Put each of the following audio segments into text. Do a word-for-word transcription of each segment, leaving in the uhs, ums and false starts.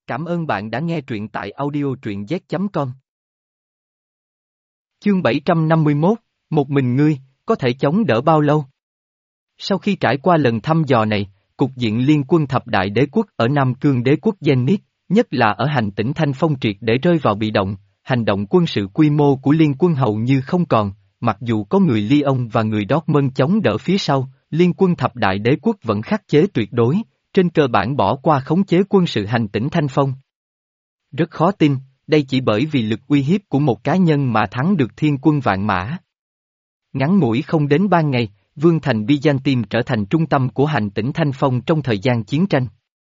Cảm ơn bạn đã nghe truyện tại audio truyện z chấm com. Chương bảy trăm năm mươi mốt, một mình ngươi, có thể chống đỡ bao lâu? Sau khi trải qua lần thăm dò này, cục diện liên quân thập đại đế quốc ở Nam Cương đế quốc Zenith, nhất là ở hành tỉnh Thanh Phong triệt để rơi vào bị động, hành động quân sự quy mô của liên quân hầu như không còn, mặc dù có người Lyon và người Dortmund chống đỡ phía sau, liên quân thập đại đế quốc vẫn khắc chế tuyệt đối, trên cơ bản bỏ qua khống chế quân sự hành tỉnh Thanh Phong. Rất khó tin, đây chỉ bởi vì lực uy hiếp của một cá nhân mà thắng được thiên quân vạn mã. Ngắn ngủi không đến ba ngày, Vương thành Byzantium trở thành trung tâm của hành tỉnh Thanh Phong trong thời gian chiến tranh.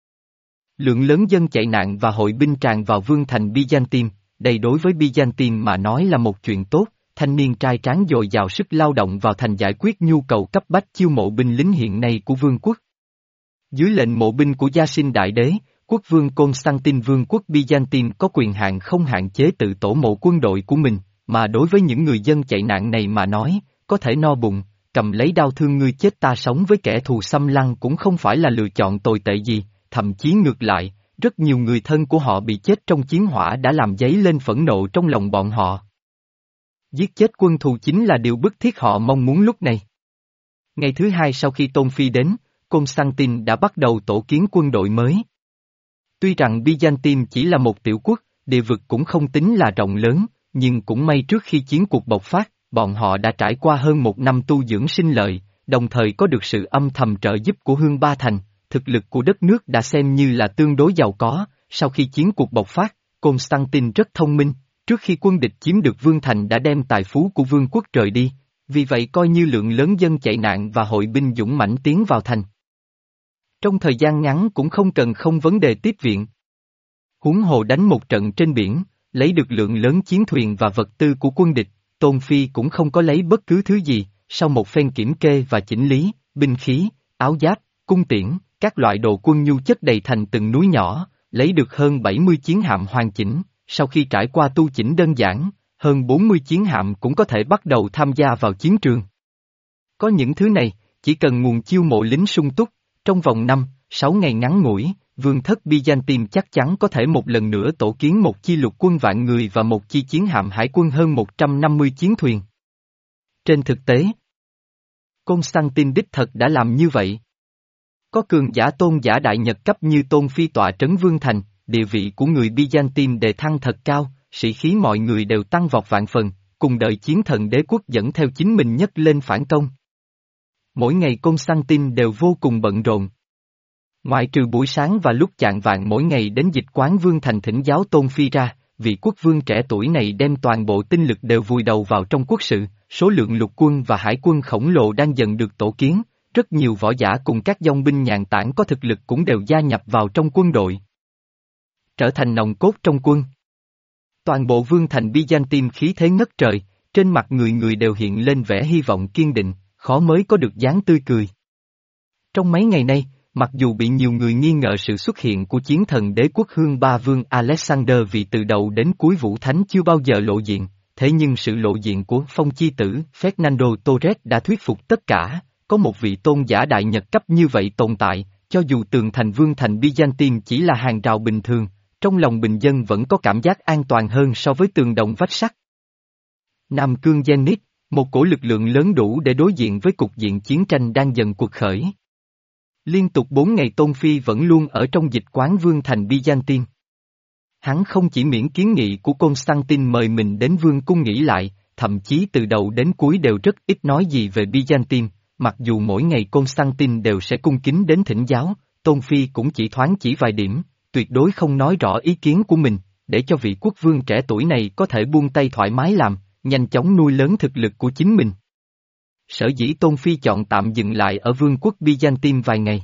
Lượng lớn dân chạy nạn và hội binh tràn vào Vương thành Byzantium, đây đối với Byzantium mà nói là một chuyện tốt, thanh niên trai tráng dồi dào sức lao động vào thành giải quyết nhu cầu cấp bách chiêu mộ binh lính hiện nay của vương quốc. Dưới lệnh mộ binh của Gia Sinh Đại Đế, quốc vương Constantine vương quốc Byzantium có quyền hạn không hạn chế tự tổ mộ quân đội của mình, mà đối với những người dân chạy nạn này mà nói, có thể no bụng, cầm lấy đao thương ngươi chết ta sống với kẻ thù xâm lăng cũng không phải là lựa chọn tồi tệ gì, thậm chí ngược lại, rất nhiều người thân của họ bị chết trong chiến hỏa đã làm dấy lên phẫn nộ trong lòng bọn họ. Giết chết quân thù chính là điều bức thiết họ mong muốn lúc này. Ngày thứ hai sau khi Tôn Phi đến, Constantine đã bắt đầu tổ kiến quân đội mới. Tuy rằng Byzantium chỉ là một tiểu quốc, địa vực cũng không tính là rộng lớn, nhưng cũng may trước khi chiến cuộc bộc phát, bọn họ đã trải qua hơn một năm tu dưỡng sinh lợi, đồng thời có được sự âm thầm trợ giúp của Hương Ba Thành, thực lực của đất nước đã xem như là tương đối giàu có. Sau khi chiến cuộc bộc phát, Constantine rất thông minh, trước khi quân địch chiếm được Vương Thành đã đem tài phú của vương quốc rời đi, vì vậy coi như lượng lớn dân chạy nạn và hội binh dũng mãnh tiến vào thành. Trong thời gian ngắn cũng không cần không vấn đề tiếp viện. Huống hồ đánh một trận trên biển, lấy được lượng lớn chiến thuyền và vật tư của quân địch, Tôn Phi cũng không có lấy bất cứ thứ gì, sau một phen kiểm kê và chỉnh lý, binh khí, áo giáp, cung tiễn, các loại đồ quân nhu chất đầy thành từng núi nhỏ, lấy được hơn bảy mươi chiến hạm hoàn chỉnh, sau khi trải qua tu chỉnh đơn giản, hơn bốn mươi chiến hạm cũng có thể bắt đầu tham gia vào chiến trường. Có những thứ này, chỉ cần nguồn chiêu mộ lính sung túc, trong vòng năm, sáu ngày ngắn ngủi, vương thất Byzantium chắc chắn có thể một lần nữa tổ kiến một chi lục quân vạn người và một chi chiến hạm hải quân hơn một trăm năm mươi chiến thuyền. Trên thực tế, Constantine đích thật đã làm như vậy. Có cường giả tôn giả đại nhật cấp như Tôn Phi tọa trấn Vương Thành, địa vị của người Byzantium đề thăng thật cao, sĩ khí mọi người đều tăng vọt vạn phần, cùng đợi chiến thần đế quốc dẫn theo chính mình nhất lên phản công. Mỗi ngày Constantine đều vô cùng bận rộn. Ngoại trừ buổi sáng và lúc chạng vạng mỗi ngày đến dịch quán Vương Thành thỉnh giáo Tôn Phi ra, vị quốc vương trẻ tuổi này đem toàn bộ tinh lực đều vùi đầu vào trong quốc sự, số lượng lục quân và hải quân khổng lồ đang dần được tổ kiến, rất nhiều võ giả cùng các dòng binh nhàn tản có thực lực cũng đều gia nhập vào trong quân đội. Trở thành nòng cốt trong quân. Toàn bộ Vương Thành Byzantium khí thế ngất trời, trên mặt người người đều hiện lên vẻ hy vọng kiên định, khó mới có được dáng tươi cười. Trong mấy ngày nay, mặc dù bị nhiều người nghi ngờ sự xuất hiện của chiến thần đế quốc Hương Ba Vương Alexander vì từ đầu đến cuối Vũ Thánh chưa bao giờ lộ diện, thế nhưng sự lộ diện của phong chi tử Fernando Torres đã thuyết phục tất cả, có một vị tôn giả đại nhật cấp như vậy tồn tại, cho dù tường thành Vương thành Byzantium chỉ là hàng rào bình thường, trong lòng bình dân vẫn có cảm giác an toàn hơn so với tường đồng vách sắt. Nam Cương Zenith, một cổ lực lượng lớn đủ để đối diện với cục diện chiến tranh đang dần cuộc khởi. Liên tục bốn ngày Tôn Phi vẫn luôn ở trong dịch quán Vương thành Byzantium. Hắn không chỉ miễn kiến nghị của Constantine mời mình đến vương cung nghỉ lại, thậm chí từ đầu đến cuối đều rất ít nói gì về Byzantium, mặc dù mỗi ngày Constantine đều sẽ cung kính đến thỉnh giáo, Tôn Phi cũng chỉ thoáng chỉ vài điểm, tuyệt đối không nói rõ ý kiến của mình, để cho vị quốc vương trẻ tuổi này có thể buông tay thoải mái làm, nhanh chóng nuôi lớn thực lực của chính mình. Sở dĩ Tôn Phi chọn tạm dừng lại ở vương quốc Byzantium vài ngày.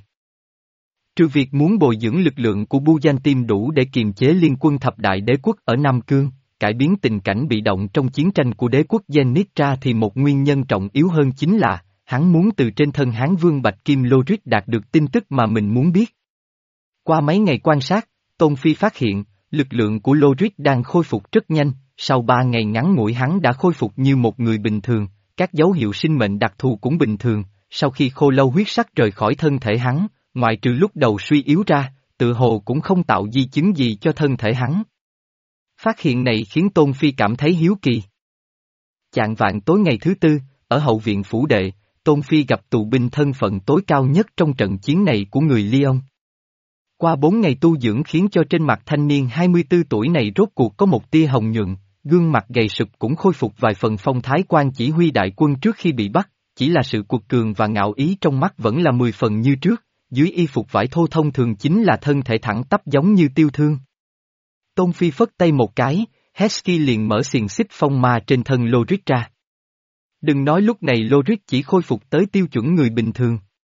Trừ việc muốn bồi dưỡng lực lượng của Byzantium đủ để kiềm chế liên quân thập đại đế quốc ở Nam Cương, cải biến tình cảnh bị động trong chiến tranh của đế quốc Zenith ra thì một nguyên nhân trọng yếu hơn chính là, hắn muốn từ trên thân Hán Vương Bạch Kim Lorit đạt được tin tức mà mình muốn biết. Qua mấy ngày quan sát, Tôn Phi phát hiện, lực lượng của Lorit đang khôi phục rất nhanh, sau ba ngày ngắn ngủi hắn đã khôi phục như một người bình thường, các dấu hiệu sinh mệnh đặc thù cũng bình thường, sau khi khô lâu huyết sắc rời khỏi thân thể hắn, ngoại trừ lúc đầu suy yếu ra, tự hồ cũng không tạo di chứng gì cho thân thể hắn. Phát hiện này khiến Tôn Phi cảm thấy hiếu kỳ. Chạng vạng tối ngày thứ tư, ở hậu viện phủ đệ, Tôn Phi gặp tù binh thân phận tối cao nhất trong trận chiến này của người Lyon. Qua bốn ngày tu dưỡng khiến cho trên mặt thanh niên hai mươi tư tuổi này rốt cuộc có một tia hồng nhuận, gương mặt gầy sụp cũng khôi phục vài phần phong thái quan chỉ huy đại quân trước khi bị bắt, chỉ là sự cuột cường và ngạo ý trong mắt vẫn là mười phần như trước, dưới y phục vải thô thông thường chính là thân thể thẳng tắp giống như tiêu thương. Tôn Phi phất tay một cái, Hesky liền mở xiềng xích phong ma trên thân Lorik ra. Đừng nói lúc này Lorik chỉ khôi phục tới tiêu chuẩn người bình thường.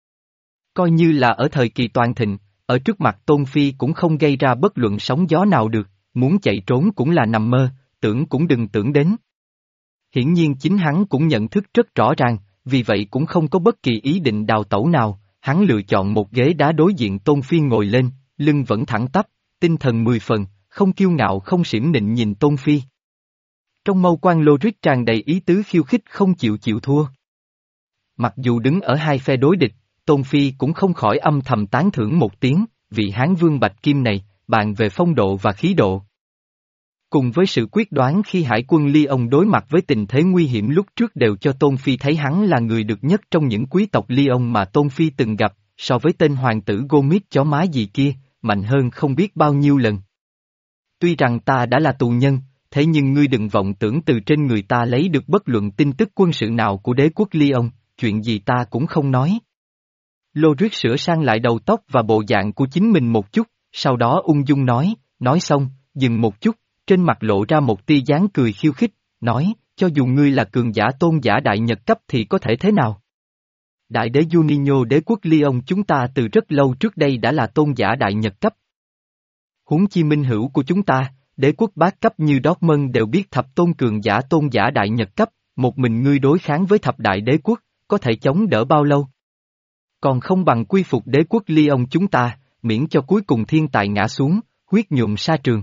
Coi như là ở thời kỳ toàn thịnh, ở trước mặt Tôn Phi cũng không gây ra bất luận sóng gió nào được, muốn chạy trốn cũng là nằm mơ, tưởng cũng đừng tưởng đến. Hiển nhiên chính hắn cũng nhận thức rất rõ ràng, vì vậy cũng không có bất kỳ ý định đào tẩu nào, hắn lựa chọn một ghế đá đối diện Tôn Phi ngồi lên, lưng vẫn thẳng tắp, tinh thần mười phần, không kiêu ngạo không xiểm nịnh nhìn Tôn Phi. Trong mâu quan Lorik tràn đầy ý tứ khiêu khích không chịu chịu thua. Mặc dù đứng ở hai phe đối địch, Tôn Phi cũng không khỏi âm thầm tán thưởng một tiếng, vị Hán vương Bạch Kim này, bàn về phong độ và khí độ. Cùng với sự quyết đoán khi hải quân Lyon đối mặt với tình thế nguy hiểm lúc trước đều cho Tôn Phi thấy hắn là người được nhất trong những quý tộc Lyon mà Tôn Phi từng gặp, so với tên hoàng tử Gomit chó má gì kia, mạnh hơn không biết bao nhiêu lần. Tuy rằng ta đã là tù nhân, thế nhưng ngươi đừng vọng tưởng từ trên người ta lấy được bất luận tin tức quân sự nào của đế quốc Lyon, chuyện gì ta cũng không nói. Lorik sửa sang lại đầu tóc và bộ dạng của chính mình một chút, sau đó ung dung nói, nói xong, dừng một chút, trên mặt lộ ra một tia dáng cười khiêu khích, nói, cho dù ngươi là cường giả tôn giả đại nhật cấp thì có thể thế nào? Đại đế Juninho đế quốc Lyon chúng ta từ rất lâu trước đây đã là tôn giả đại nhật cấp. Huống chi minh hữu của chúng ta, đế quốc bát cấp như Dortmund đều biết thập tôn cường giả tôn giả đại nhật cấp, một mình ngươi đối kháng với thập đại đế quốc, có thể chống đỡ bao lâu? Còn không bằng quy phục đế quốc Lyon chúng ta, miễn cho cuối cùng thiên tài ngã xuống, huyết nhuộm sa trường.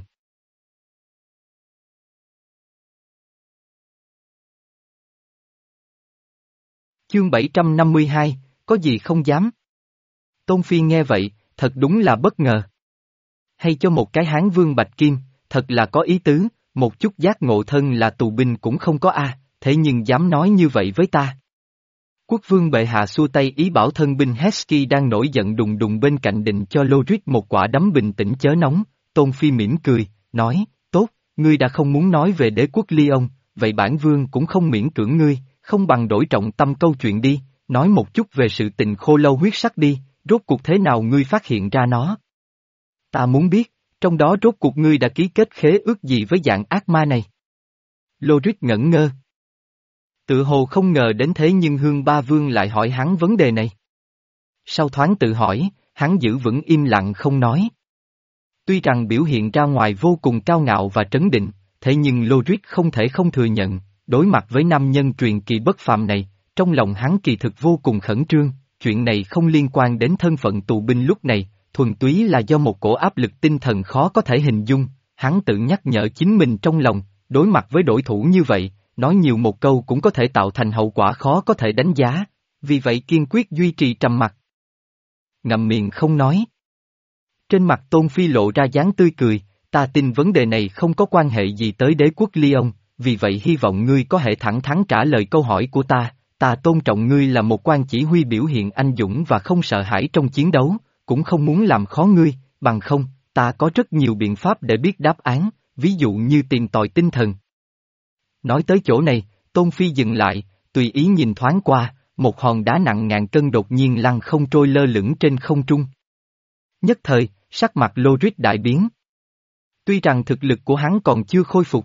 Chương bảy trăm năm mươi hai, có gì không dám? Tôn Phi nghe vậy, thật đúng là bất ngờ. Hay cho một cái Hán vương Bạch Kim, thật là có ý tứ, một chút giác ngộ thân là tù binh cũng không có a, thế nhưng dám nói như vậy với ta. Quốc vương bệ hạ xua tay ý bảo thân binh Hesky đang nổi giận đùng đùng bên cạnh định cho Lorik một quả đấm bình tĩnh chớ nóng, Tôn Phi mỉm cười, nói, tốt, ngươi đã không muốn nói về đế quốc Lyon, vậy bản vương cũng không miễn cưỡng ngươi, không bằng đổi trọng tâm câu chuyện đi, nói một chút về sự tình khô lâu huyết sắc đi, rốt cuộc thế nào ngươi phát hiện ra nó. Ta muốn biết, trong đó rốt cuộc ngươi đã ký kết khế ước gì với dạng ác ma này. Lorik ngẩn ngơ. Tự hồ không ngờ đến thế nhưng Hương Ba Vương lại hỏi hắn vấn đề này. Sau thoáng tự hỏi, hắn giữ vững im lặng không nói. Tuy rằng biểu hiện ra ngoài vô cùng cao ngạo và trấn định, thế nhưng Lorik không thể không thừa nhận, đối mặt với nam nhân truyền kỳ bất phàm này, trong lòng hắn kỳ thực vô cùng khẩn trương, chuyện này không liên quan đến thân phận tù binh lúc này, thuần túy là do một cổ áp lực tinh thần khó có thể hình dung, hắn tự nhắc nhở chính mình trong lòng, đối mặt với đối thủ như vậy, nói nhiều một câu cũng có thể tạo thành hậu quả khó có thể đánh giá, vì vậy kiên quyết duy trì trầm mặc. Ngậm miệng không nói. Trên mặt Tôn Phi lộ ra dáng tươi cười, ta tin vấn đề này không có quan hệ gì tới đế quốc Lyon, vì vậy hy vọng ngươi có thể thẳng thắn trả lời câu hỏi của ta, ta tôn trọng ngươi là một quan chỉ huy biểu hiện anh dũng và không sợ hãi trong chiến đấu, cũng không muốn làm khó ngươi, bằng không, ta có rất nhiều biện pháp để biết đáp án, ví dụ như tìm tòi tinh thần. Nói tới chỗ này, Tôn Phi dừng lại, tùy ý nhìn thoáng qua, một hòn đá nặng ngàn cân đột nhiên lăn không trôi lơ lửng trên không trung. Nhất thời, sắc mặt Lorik đại biến. Tuy rằng thực lực của hắn còn chưa khôi phục.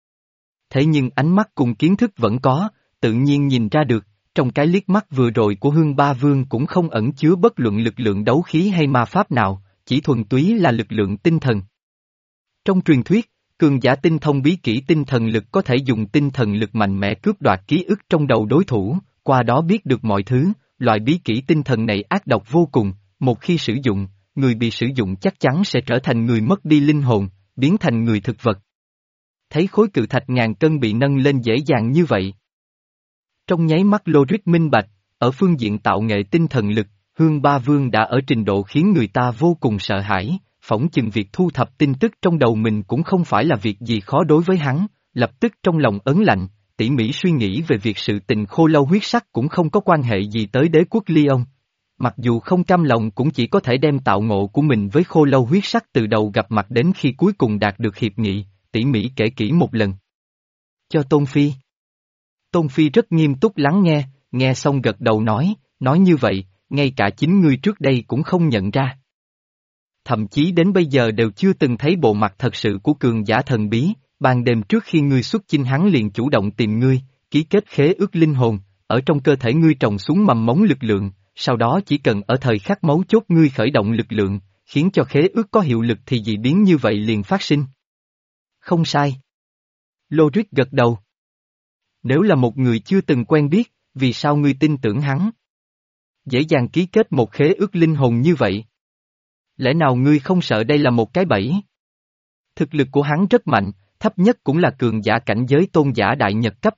Thế nhưng ánh mắt cùng kiến thức vẫn có, tự nhiên nhìn ra được, trong cái liếc mắt vừa rồi của Hương Ba Vương cũng không ẩn chứa bất luận lực lượng đấu khí hay ma pháp nào, chỉ thuần túy là lực lượng tinh thần. Trong truyền thuyết, cường giả tinh thông bí kỹ tinh thần lực có thể dùng tinh thần lực mạnh mẽ cướp đoạt ký ức trong đầu đối thủ, qua đó biết được mọi thứ, loại bí kỹ tinh thần này ác độc vô cùng, một khi sử dụng, người bị sử dụng chắc chắn sẽ trở thành người mất đi linh hồn, biến thành người thực vật. Thấy khối cự thạch ngàn cân bị nâng lên dễ dàng như vậy. Trong nháy mắt Lorik minh bạch, ở phương diện tạo nghệ tinh thần lực, Hương Ba Vương đã ở trình độ khiến người ta vô cùng sợ hãi, phỏng chừng việc thu thập tin tức trong đầu mình cũng không phải là việc gì khó đối với hắn, lập tức trong lòng ớn lạnh, tỉ mỉ suy nghĩ về việc sự tình khô lâu huyết sắc cũng không có quan hệ gì tới đế quốc Lyon. Mặc dù không cam lòng cũng chỉ có thể đem tạo ngộ của mình với khô lâu huyết sắc từ đầu gặp mặt đến khi cuối cùng đạt được hiệp nghị, tỉ mỉ kể kỹ một lần. Cho Tôn Phi. Tôn Phi rất nghiêm túc lắng nghe, nghe xong gật đầu nói, nói như vậy, ngay cả chính ngươi trước đây cũng không nhận ra. Thậm chí đến bây giờ đều chưa từng thấy bộ mặt thật sự của cường giả thần bí, ban đêm trước khi ngươi xuất chinh hắn liền chủ động tìm ngươi, ký kết khế ước linh hồn, ở trong cơ thể ngươi trồng xuống mầm mống lực lượng, sau đó chỉ cần ở thời khắc mấu chốt ngươi khởi động lực lượng, khiến cho khế ước có hiệu lực thì dị biến như vậy liền phát sinh. Không sai. Logic gật đầu. Nếu là một người chưa từng quen biết, vì sao ngươi tin tưởng hắn? Dễ dàng ký kết một khế ước linh hồn như vậy. Lẽ nào ngươi không sợ đây là một cái bẫy? Thực lực của hắn rất mạnh, thấp nhất cũng là cường giả cảnh giới tôn giả đại nhật cấp.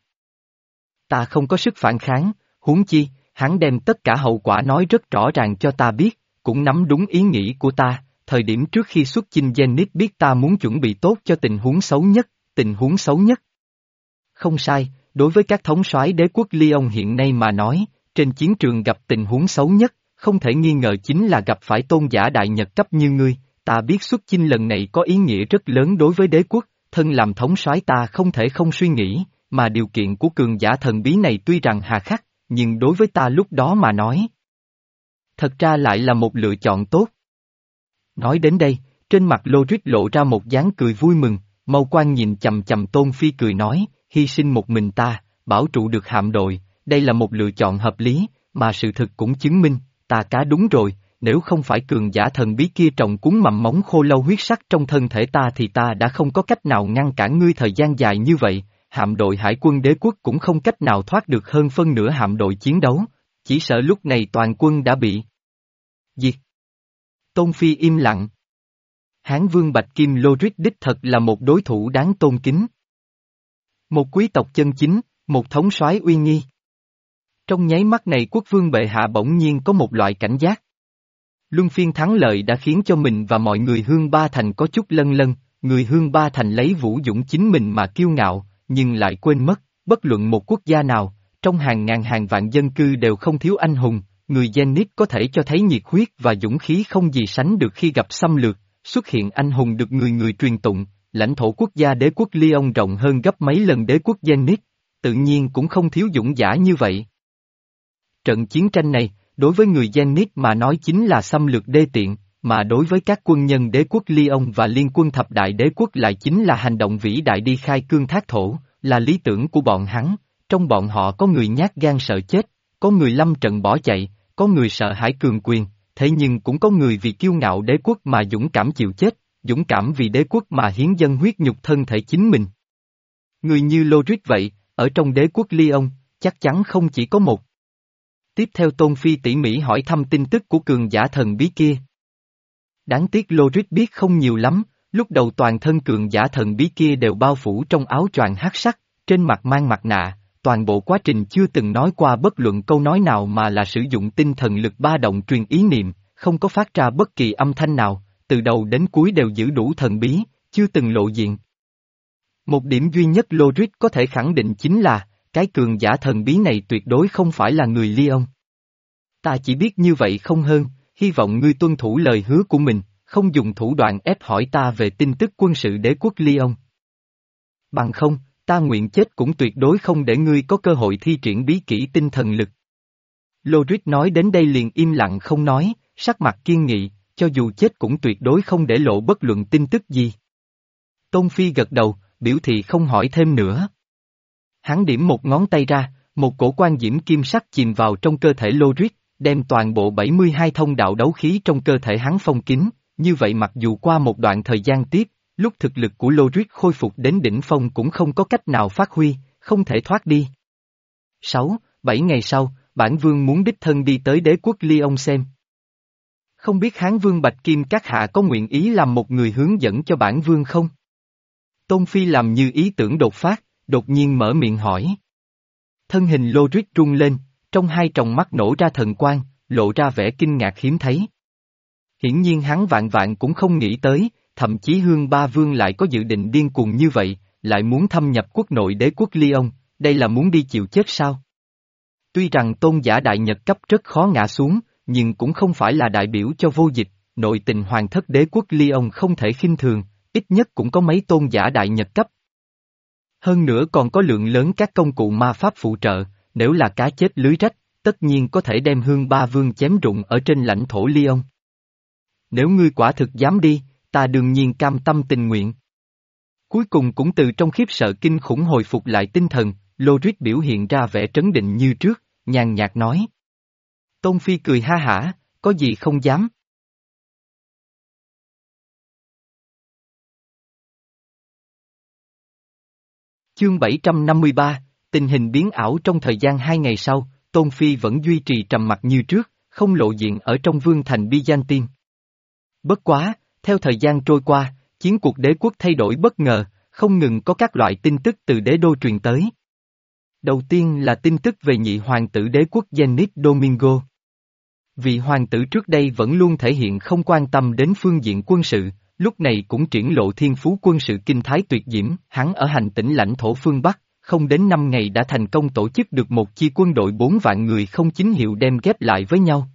Ta không có sức phản kháng, huống chi, hắn đem tất cả hậu quả nói rất rõ ràng cho ta biết, cũng nắm đúng ý nghĩ của ta, thời điểm trước khi xuất chinh Zenith biết ta muốn chuẩn bị tốt cho tình huống xấu nhất, tình huống xấu nhất. Không sai, đối với các thống soái đế quốc Lyon hiện nay mà nói, trên chiến trường gặp tình huống xấu nhất, không thể nghi ngờ chính là gặp phải tôn giả đại nhật cấp như ngươi, ta biết xuất chinh lần này có ý nghĩa rất lớn đối với đế quốc, thân làm thống soái ta không thể không suy nghĩ, mà điều kiện của cường giả thần bí này tuy rằng hà khắc, nhưng đối với ta lúc đó mà nói, thật ra lại là một lựa chọn tốt. Nói đến đây, trên mặt Logic lộ ra một dáng cười vui mừng, mâu quang nhìn chầm chầm Tôn Phi cười nói, hy sinh một mình ta, bảo trụ được hạm đội, đây là một lựa chọn hợp lý, mà sự thực cũng chứng minh, ta cá đúng rồi, nếu không phải cường giả thần bí kia trồng cuốn mầm móng khô lâu huyết sắc trong thân thể ta thì ta đã không có cách nào ngăn cản ngươi thời gian dài như vậy, hạm đội hải quân đế quốc cũng không cách nào thoát được hơn phân nửa hạm đội chiến đấu, chỉ sợ lúc này toàn quân đã bị diệt. Tôn Phi im lặng. Hán vương Bạch Kim Logic đích thật là một đối thủ đáng tôn kính. Một quý tộc chân chính, một thống soái uy nghi. Trong nháy mắt này quốc vương bệ hạ bỗng nhiên có một loại cảnh giác. Luân phiên thắng lợi đã khiến cho mình và mọi người Hương Ba Thành có chút lân lân, người Hương Ba Thành lấy vũ dũng chính mình mà kiêu ngạo, nhưng lại quên mất, bất luận một quốc gia nào, trong hàng ngàn hàng vạn dân cư đều không thiếu anh hùng, người Zenith có thể cho thấy nhiệt huyết và dũng khí không gì sánh được khi gặp xâm lược, xuất hiện anh hùng được người người truyền tụng, lãnh thổ quốc gia đế quốc Lyon rộng hơn gấp mấy lần đế quốc Zenith, tự nhiên cũng không thiếu dũng giả như vậy. Trận chiến tranh này, đối với người Zenith mà nói chính là xâm lược đê tiện, mà đối với các quân nhân đế quốc Lyon và liên quân thập đại đế quốc lại chính là hành động vĩ đại đi khai cương thác thổ, là lý tưởng của bọn hắn, trong bọn họ có người nhát gan sợ chết, có người lâm trận bỏ chạy, có người sợ hãi cường quyền, thế nhưng cũng có người vì kiêu ngạo đế quốc mà dũng cảm chịu chết, dũng cảm vì đế quốc mà hiến dâng huyết nhục thân thể chính mình. Người như Logic vậy, ở trong đế quốc Lyon, chắc chắn không chỉ có một. Tiếp theo Tôn Phi tỉ mỉ hỏi thăm tin tức của cường giả thần bí kia. Đáng tiếc Logic biết không nhiều lắm, lúc đầu toàn thân cường giả thần bí kia đều bao phủ trong áo choàng hắc sắc, trên mặt mang mặt nạ, toàn bộ quá trình chưa từng nói qua bất luận câu nói nào mà là sử dụng tinh thần lực ba động truyền ý niệm, không có phát ra bất kỳ âm thanh nào, từ đầu đến cuối đều giữ đủ thần bí, chưa từng lộ diện. Một điểm duy nhất Logic có thể khẳng định chính là, cái cường giả thần bí này tuyệt đối không phải là người Lyon. Ta chỉ biết như vậy không hơn, hy vọng ngươi tuân thủ lời hứa của mình, không dùng thủ đoạn ép hỏi ta về tin tức quân sự đế quốc Lyon. Bằng không, ta nguyện chết cũng tuyệt đối không để ngươi có cơ hội thi triển bí kỹ tinh thần lực. Logic nói đến đây liền im lặng không nói, sắc mặt kiên nghị, cho dù chết cũng tuyệt đối không để lộ bất luận tin tức gì. Tôn Phi gật đầu, biểu thị không hỏi thêm nữa. Hắn điểm một ngón tay ra, một cổ quan diễm kim sắc chìm vào trong cơ thể Logic, đem toàn bộ bảy mươi hai thông đạo đấu khí trong cơ thể hắn phong kín, như vậy mặc dù qua một đoạn thời gian tiếp, lúc thực lực của Logic khôi phục đến đỉnh phong cũng không có cách nào phát huy, không thể thoát đi. sáu, bảy ngày sau, bản vương muốn đích thân đi tới đế quốc Lyon xem. Không biết Hán vương Bạch Kim các hạ có nguyện ý làm một người hướng dẫn cho bản vương không? Tôn Phi làm như ý tưởng đột phát, đột nhiên mở miệng hỏi. Thân hình Logic rung lên, trong hai tròng mắt nổ ra thần quang, lộ ra vẻ kinh ngạc hiếm thấy. Hiển nhiên hắn vạn vạn cũng không nghĩ tới, thậm chí Hương Ba Vương lại có dự định điên cuồng như vậy, lại muốn thâm nhập quốc nội đế quốc Lyon, đây là muốn đi chịu chết sao? Tuy rằng tôn giả đại nhật cấp rất khó ngã xuống, nhưng cũng không phải là đại biểu cho vô dịch, nội tình hoàng thất đế quốc Lyon không thể khinh thường, ít nhất cũng có mấy tôn giả đại nhật cấp. Hơn nữa còn có lượng lớn các công cụ ma pháp phụ trợ, nếu là cá chết lưới rách, tất nhiên có thể đem Hương Ba Vương chém rụng ở trên lãnh thổ Lyon. Nếu ngươi quả thực dám đi, ta đương nhiên cam tâm tình nguyện. Cuối cùng cũng từ trong khiếp sợ kinh khủng hồi phục lại tinh thần, Loris biểu hiện ra vẻ trấn định như trước, nhàn nhạt nói. Tôn Phi cười ha hả, có gì không dám. Chương bảy trăm năm mươi ba, tình hình biến ảo trong thời gian hai ngày sau, Tôn Phi vẫn duy trì trầm mặc như trước, không lộ diện ở trong vương thành Byzantine. Bất quá, theo thời gian trôi qua, chiến cuộc đế quốc thay đổi bất ngờ, không ngừng có các loại tin tức từ đế đô truyền tới. Đầu tiên là tin tức về nhị hoàng tử đế quốc Zenith Domingo. Vị hoàng tử trước đây vẫn luôn thể hiện không quan tâm đến phương diện quân sự, lúc này cũng triển lộ thiên phú quân sự kinh thái tuyệt diễm, hắn ở hành tỉnh lãnh thổ phương Bắc, không đến năm ngày đã thành công tổ chức được một chi quân đội bốn vạn người không chính hiệu đem ghép lại với nhau.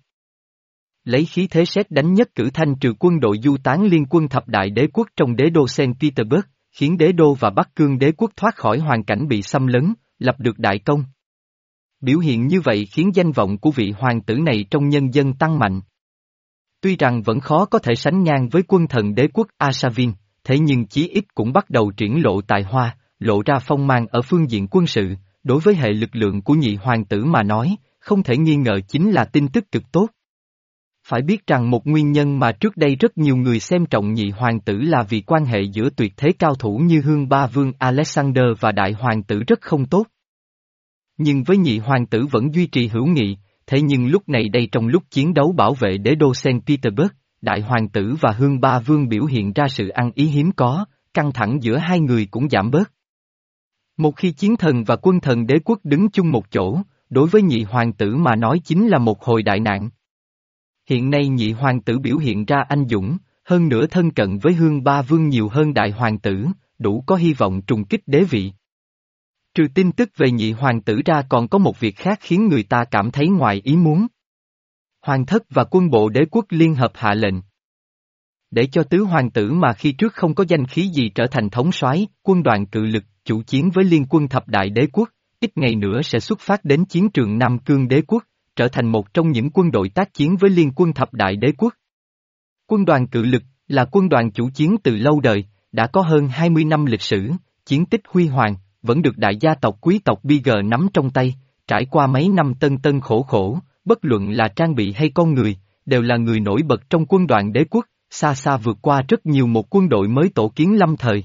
Lấy khí thế sét đánh nhất cử thanh trừ quân đội du tán liên quân thập đại đế quốc trong đế đô Saint Petersburg, khiến đế đô và Bắc Cương đế quốc thoát khỏi hoàn cảnh bị xâm lấn, lập được đại công. Biểu hiện như vậy khiến danh vọng của vị hoàng tử này trong nhân dân tăng mạnh. Tuy rằng vẫn khó có thể sánh ngang với quân thần đế quốc Asavin, thế nhưng chí ít cũng bắt đầu triển lộ tài hoa, lộ ra phong mang ở phương diện quân sự, đối với hệ lực lượng của nhị hoàng tử mà nói, không thể nghi ngờ chính là tin tức cực tốt. Phải biết rằng một nguyên nhân mà trước đây rất nhiều người xem trọng nhị hoàng tử là vì quan hệ giữa tuyệt thế cao thủ như Hương Ba Vương Alexander và đại hoàng tử rất không tốt. Nhưng với nhị hoàng tử vẫn duy trì hữu nghị, thế nhưng lúc này đây trong lúc chiến đấu bảo vệ đế đô Saint Petersburg, đại hoàng tử và Hương Ba Vương biểu hiện ra sự ăn ý hiếm có, căng thẳng giữa hai người cũng giảm bớt. Một khi chiến thần và quân thần đế quốc đứng chung một chỗ, đối với nhị hoàng tử mà nói chính là một hồi đại nạn. Hiện nay nhị hoàng tử biểu hiện ra anh dũng, hơn nữa thân cận với Hương Ba Vương nhiều hơn đại hoàng tử, đủ có hy vọng trùng kích đế vị. Trừ tin tức về nhị hoàng tử ra còn có một việc khác khiến người ta cảm thấy ngoài ý muốn. Hoàng thất và quân bộ đế quốc liên hợp hạ lệnh. Để cho tứ hoàng tử mà khi trước không có danh khí gì trở thành thống soái, quân đoàn cự lực, chủ chiến với liên quân thập đại đế quốc, ít ngày nữa sẽ xuất phát đến chiến trường Nam Cương đế quốc, trở thành một trong những quân đội tác chiến với liên quân thập đại đế quốc. Quân đoàn cự lực là quân đoàn chủ chiến từ lâu đời, đã có hơn hai mươi năm lịch sử, chiến tích huy hoàng, vẫn được đại gia tộc quý tộc bê giê nắm trong tay, trải qua mấy năm tân tân khổ khổ, bất luận là trang bị hay con người, đều là người nổi bật trong quân đoàn đế quốc, xa xa vượt qua rất nhiều một quân đội mới tổ kiến lâm thời.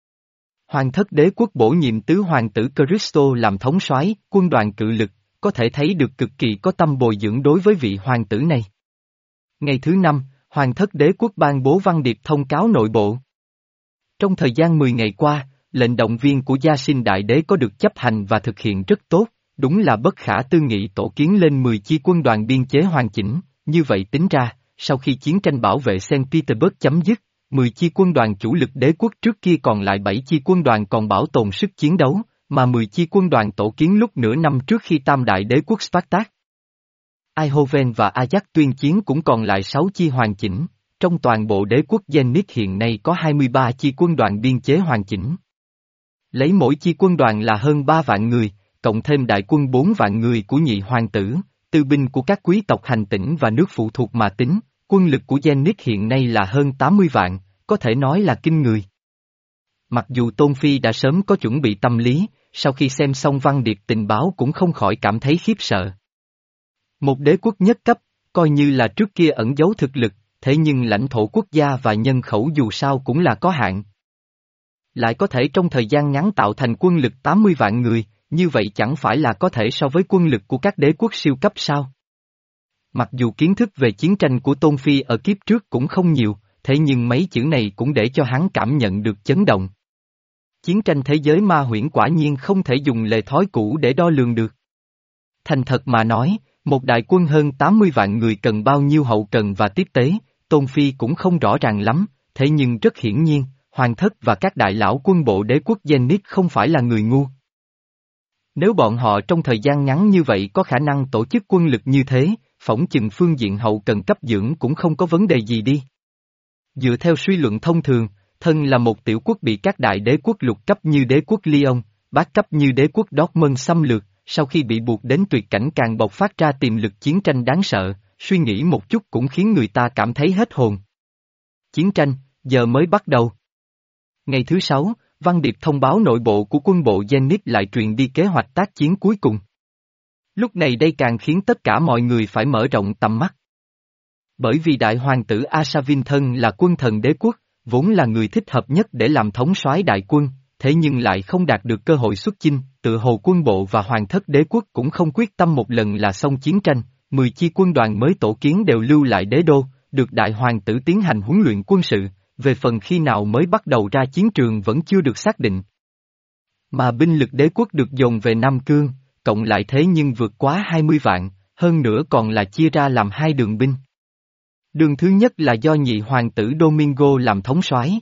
Hoàng thất đế quốc bổ nhiệm tứ hoàng tử Cristo làm thống soái, quân đoàn cự lực, có thể thấy được cực kỳ có tâm bồi dưỡng đối với vị hoàng tử này. Ngày thứ năm, hoàng thất đế quốc ban bố văn điệp thông cáo nội bộ. Trong thời gian mười ngày qua, lệnh động viên của Gia Sinh Đại Đế có được chấp hành và thực hiện rất tốt, đúng là bất khả tư nghị tổ kiến lên mười chi quân đoàn biên chế hoàn chỉnh, như vậy tính ra, sau khi chiến tranh bảo vệ Saint Petersburg chấm dứt, mười chi quân đoàn chủ lực đế quốc trước kia còn lại bảy chi quân đoàn còn bảo tồn sức chiến đấu, mà mười chi quân đoàn tổ kiến lúc nửa năm trước khi tam đại đế quốc Spartak, Eindhoven và Ajax tuyên chiến cũng còn lại sáu chi hoàn chỉnh, trong toàn bộ đế quốc Zenith hiện nay có hai mươi ba chi quân đoàn biên chế hoàn chỉnh. Lấy mỗi chi quân đoàn là hơn ba vạn người, cộng thêm đại quân bốn vạn người của nhị hoàng tử, tư binh của các quý tộc hành tỉnh và nước phụ thuộc mà tính, quân lực của Zenith hiện nay là hơn tám mươi vạn, có thể nói là kinh người. Mặc dù Tôn Phi đã sớm có chuẩn bị tâm lý, sau khi xem xong văn điệp tình báo cũng không khỏi cảm thấy khiếp sợ. Một đế quốc nhất cấp, coi như là trước kia ẩn giấu thực lực, thế nhưng lãnh thổ quốc gia và nhân khẩu dù sao cũng là có hạn. Lại có thể trong thời gian ngắn tạo thành quân lực tám mươi vạn người, như vậy chẳng phải là có thể so với quân lực của các đế quốc siêu cấp sao? Mặc dù kiến thức về chiến tranh của Tôn Phi ở kiếp trước cũng không nhiều, thế nhưng mấy chữ này cũng để cho hắn cảm nhận được chấn động. Chiến tranh thế giới ma huyễn quả nhiên không thể dùng lề thói cũ để đo lường được. Thành thật mà nói, một đại quân hơn tám mươi vạn người cần bao nhiêu hậu cần và tiếp tế, Tôn Phi cũng không rõ ràng lắm, thế nhưng rất hiển nhiên, Hoàng thất và các đại lão quân bộ đế quốc Zenith không phải là người ngu. Nếu bọn họ trong thời gian ngắn như vậy có khả năng tổ chức quân lực như thế, phỏng chừng phương diện hậu cần cấp dưỡng cũng không có vấn đề gì đi. Dựa theo suy luận thông thường, thân là một tiểu quốc bị các đại đế quốc lục cấp như đế quốc Lyon, bát cấp như đế quốc Dortmund xâm lược, sau khi bị buộc đến tuyệt cảnh càng bộc phát ra tiềm lực chiến tranh đáng sợ, suy nghĩ một chút cũng khiến người ta cảm thấy hết hồn. Chiến tranh, giờ mới bắt đầu. Ngày thứ sáu, văn điệp thông báo nội bộ của quân bộ Zenith lại truyền đi kế hoạch tác chiến cuối cùng. Lúc này đây càng khiến tất cả mọi người phải mở rộng tầm mắt. Bởi vì đại hoàng tử Asavin thân là quân thần đế quốc, vốn là người thích hợp nhất để làm thống soái đại quân, thế nhưng lại không đạt được cơ hội xuất chinh, tự hồ quân bộ và hoàng thất đế quốc cũng không quyết tâm một lần là xong chiến tranh, mười chi quân đoàn mới tổ kiến đều lưu lại đế đô, được đại hoàng tử tiến hành huấn luyện quân sự, về phần khi nào mới bắt đầu ra chiến trường vẫn chưa được xác định. Mà binh lực đế quốc được dồn về Nam Cương, cộng lại thế nhưng vượt quá hai mươi vạn, hơn nữa còn là chia ra làm hai đường binh. Đường thứ nhất là do nhị hoàng tử Domingo làm thống soái,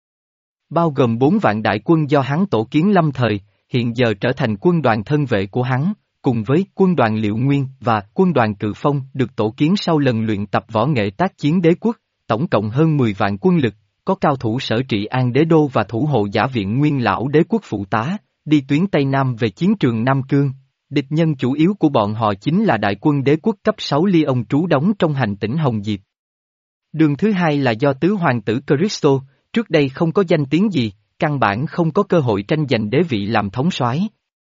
bao gồm bốn vạn đại quân do hắn tổ kiến lâm thời, hiện giờ trở thành quân đoàn thân vệ của hắn, cùng với quân đoàn Liệu Nguyên và quân đoàn Cự Phong được tổ kiến sau lần luyện tập võ nghệ tác chiến đế quốc, tổng cộng hơn mười vạn quân lực, có cao thủ sở trị an đế đô và thủ hộ giả viện nguyên lão đế quốc phụ tá, đi tuyến Tây Nam về chiến trường Nam Cương. Địch nhân chủ yếu của bọn họ chính là đại quân đế quốc cấp sáu Lyon trú đóng trong hành tỉnh Hồng Diệp. Đường thứ hai là do tứ hoàng tử Cristo, trước đây không có danh tiếng gì, căn bản không có cơ hội tranh giành đế vị làm thống soái.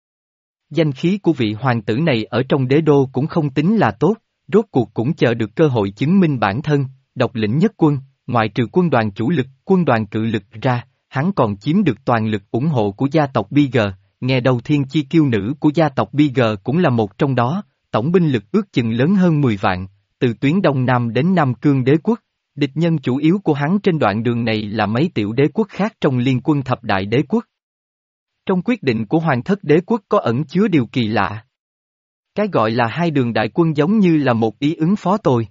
Danh khí của vị hoàng tử này ở trong đế đô cũng không tính là tốt, rốt cuộc cũng chờ được cơ hội chứng minh bản thân, độc lĩnh nhất quân, ngoại trừ quân đoàn chủ lực, quân đoàn cự lực ra, hắn còn chiếm được toàn lực ủng hộ của gia tộc Bigger, nghe đầu thiên chi kiêu nữ của gia tộc Bigger cũng là một trong đó, tổng binh lực ước chừng lớn hơn mười vạn, từ tuyến Đông Nam đến Nam Cương đế quốc. Địch nhân chủ yếu của hắn trên đoạn đường này là mấy tiểu đế quốc khác trong liên quân thập đại đế quốc. Trong quyết định của hoàng thất đế quốc có ẩn chứa điều kỳ lạ. Cái gọi là hai đường đại quân giống như là một ý ứng phó tồi.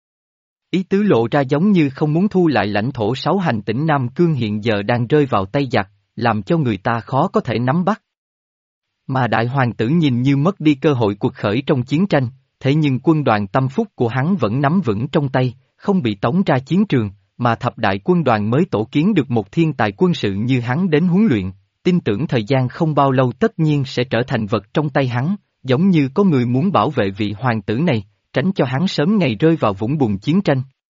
Ý tứ lộ ra giống như không muốn thu lại lãnh thổ sáu hành tỉnh Nam Cương hiện giờ đang rơi vào tay giặc, làm cho người ta khó có thể nắm bắt. Mà đại hoàng tử nhìn như mất đi cơ hội cuộc khởi trong chiến tranh, thế nhưng quân đoàn tâm phúc của hắn vẫn nắm vững trong tay, không bị tống ra chiến trường, mà thập đại quân đoàn mới tổ kiến được một thiên tài quân sự như hắn đến huấn luyện, tin tưởng thời gian không bao lâu tất nhiên sẽ trở thành vật trong tay hắn, giống như có người muốn bảo vệ vị hoàng tử này, tránh cho hắn sớm ngày rơi vào vũng bùn chiến tranh.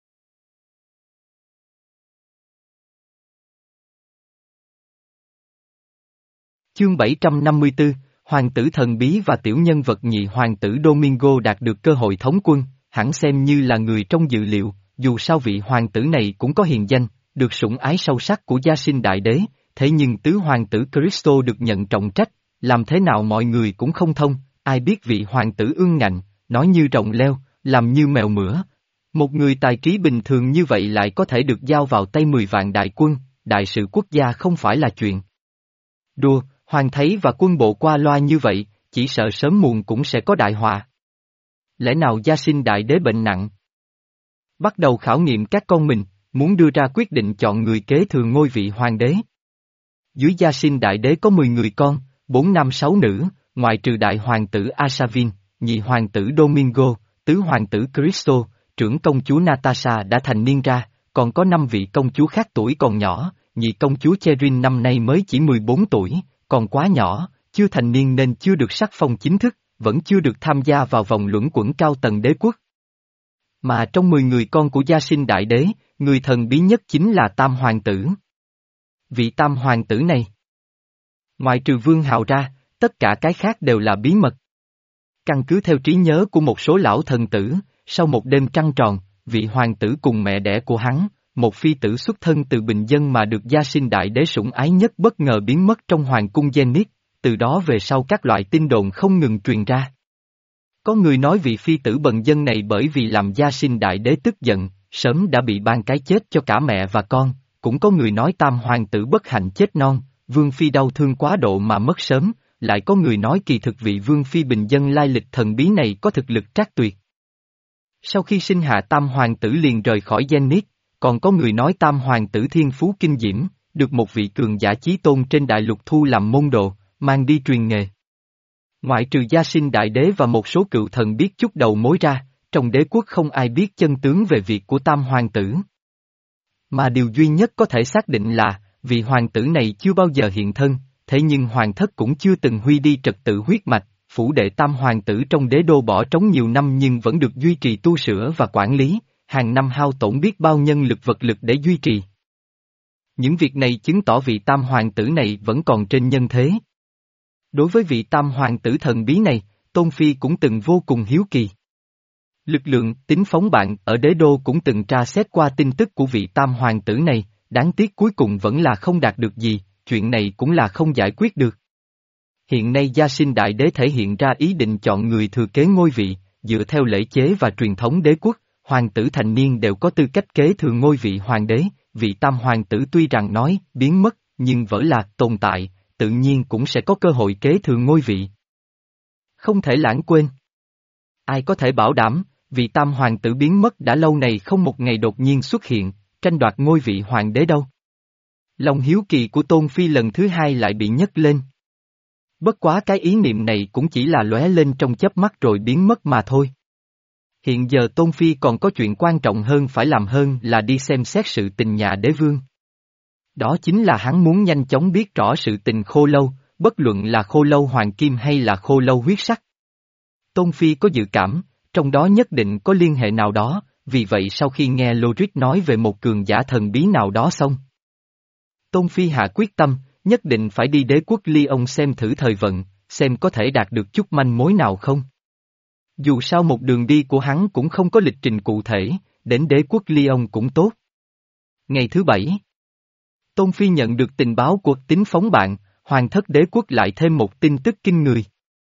Chương bảy trăm năm mươi tư, Hoàng tử thần bí và tiểu nhân vật nhị hoàng tử Domingo đạt được cơ hội thống quân, hẳn xem như là người trong dự liệu, dù sao vị hoàng tử này cũng có hiền danh, được sủng ái sâu sắc của gia sinh đại đế, thế nhưng tứ hoàng tử Cristo được nhận trọng trách, làm thế nào mọi người cũng không thông, ai biết vị hoàng tử ương ngạnh, nói như rồng leo, làm như mèo mửa. Một người tài trí bình thường như vậy lại có thể được giao vào tay mười vạn đại quân, đại sự quốc gia không phải là chuyện đùa, hoàng thấy và quân bộ qua loa như vậy, chỉ sợ sớm muộn cũng sẽ có đại họa. Lẽ nào gia sinh đại đế bệnh nặng? Bắt đầu khảo nghiệm các con mình, muốn đưa ra quyết định chọn người kế thừa ngôi vị hoàng đế. Dưới gia sinh đại đế có mười người con, bốn nam sáu nữ, ngoại trừ đại hoàng tử Asavin, nhị hoàng tử Domingo, tứ hoàng tử Cristo, trưởng công chúa Natasha đã thành niên ra, còn có năm vị công chúa khác tuổi còn nhỏ, nhị công chúa Cherin năm nay mới chỉ mười bốn tuổi, còn quá nhỏ, chưa thành niên nên chưa được sắc phong chính thức, vẫn chưa được tham gia vào vòng luẩn quẩn cao tầng đế quốc. Mà trong mười người con của gia sinh đại đế, người thần bí nhất chính là tam hoàng tử. Vị tam hoàng tử này, ngoại trừ Vương Hào ra, tất cả cái khác đều là bí mật. Căn cứ theo trí nhớ của một số lão thần tử, sau một đêm trăng tròn, vị hoàng tử cùng mẹ đẻ của hắn, một phi tử xuất thân từ bình dân mà được gia sinh đại đế sủng ái nhất bất ngờ biến mất trong hoàng cung Zenith, từ đó về sau các loại tin đồn không ngừng truyền ra. Có người nói vị phi tử bần dân này bởi vì làm gia sinh đại đế tức giận, sớm đã bị ban cái chết cho cả mẹ và con, cũng có người nói tam hoàng tử bất hạnh chết non, vương phi đau thương quá độ mà mất sớm, lại có người nói kỳ thực vị vương phi bình dân lai lịch thần bí này có thực lực trác tuyệt. Sau khi sinh hạ tam hoàng tử liền rời khỏi Zenith, còn có người nói tam hoàng tử thiên phú kinh diễm, được một vị cường giả chí tôn trên đại lục thu làm môn đồ, mang đi truyền nghề. Ngoại trừ Gia Sinh Đại Đế và một số cựu thần biết chút đầu mối ra, trong đế quốc không ai biết chân tướng về việc của tam hoàng tử. Mà điều duy nhất có thể xác định là, vị hoàng tử này chưa bao giờ hiện thân, thế nhưng hoàng thất cũng chưa từng huy đi trật tự huyết mạch, phủ đệ tam hoàng tử trong đế đô bỏ trống nhiều năm nhưng vẫn được duy trì tu sửa và quản lý, hàng năm hao tổn biết bao nhân lực vật lực để duy trì. Những việc này chứng tỏ vị tam hoàng tử này vẫn còn trên nhân thế. Đối với vị tam hoàng tử thần bí này, Tôn Phi cũng từng vô cùng hiếu kỳ. Lực lượng, tính phóng bạn ở đế đô cũng từng tra xét qua tin tức của vị tam hoàng tử này, đáng tiếc cuối cùng vẫn là không đạt được gì, chuyện này cũng là không giải quyết được. Hiện nay Gia Sinh Đại Đế thể hiện ra ý định chọn người thừa kế ngôi vị, dựa theo lễ chế và truyền thống đế quốc, hoàng tử thành niên đều có tư cách kế thừa ngôi vị hoàng đế, vị tam hoàng tử tuy rằng nói biến mất, nhưng vẫn là tồn tại, tự nhiên cũng sẽ có cơ hội kế thừa ngôi vị. Không thể lãng quên. Ai có thể bảo đảm, vị tam hoàng tử biến mất đã lâu này không một ngày đột nhiên xuất hiện, tranh đoạt ngôi vị hoàng đế đâu. Lòng hiếu kỳ của Tôn Phi lần thứ hai lại bị nhấc lên. Bất quá cái ý niệm này cũng chỉ là lóe lên trong chớp mắt rồi biến mất mà thôi. Hiện giờ Tôn Phi còn có chuyện quan trọng hơn phải làm hơn là đi xem xét sự tình nhà đế vương. Đó chính là hắn muốn nhanh chóng biết rõ sự tình Khô Lâu, bất luận là Khô Lâu Hoàng Kim hay là Khô Lâu Huyết Sắc. Tôn Phi có dự cảm, trong đó nhất định có liên hệ nào đó, vì vậy sau khi nghe Lorik nói về một cường giả thần bí nào đó xong. Tôn Phi hạ quyết tâm, nhất định phải đi đế quốc Lyon xem thử thời vận, xem có thể đạt được chút manh mối nào không. Dù sao một đường đi của hắn cũng không có lịch trình cụ thể, đến đế quốc Lyon cũng tốt. Ngày thứ bảy, Tôn Phi nhận được tình báo của Tính Phóng Bạn, hoàng thất đế quốc lại thêm một tin tức kinh người.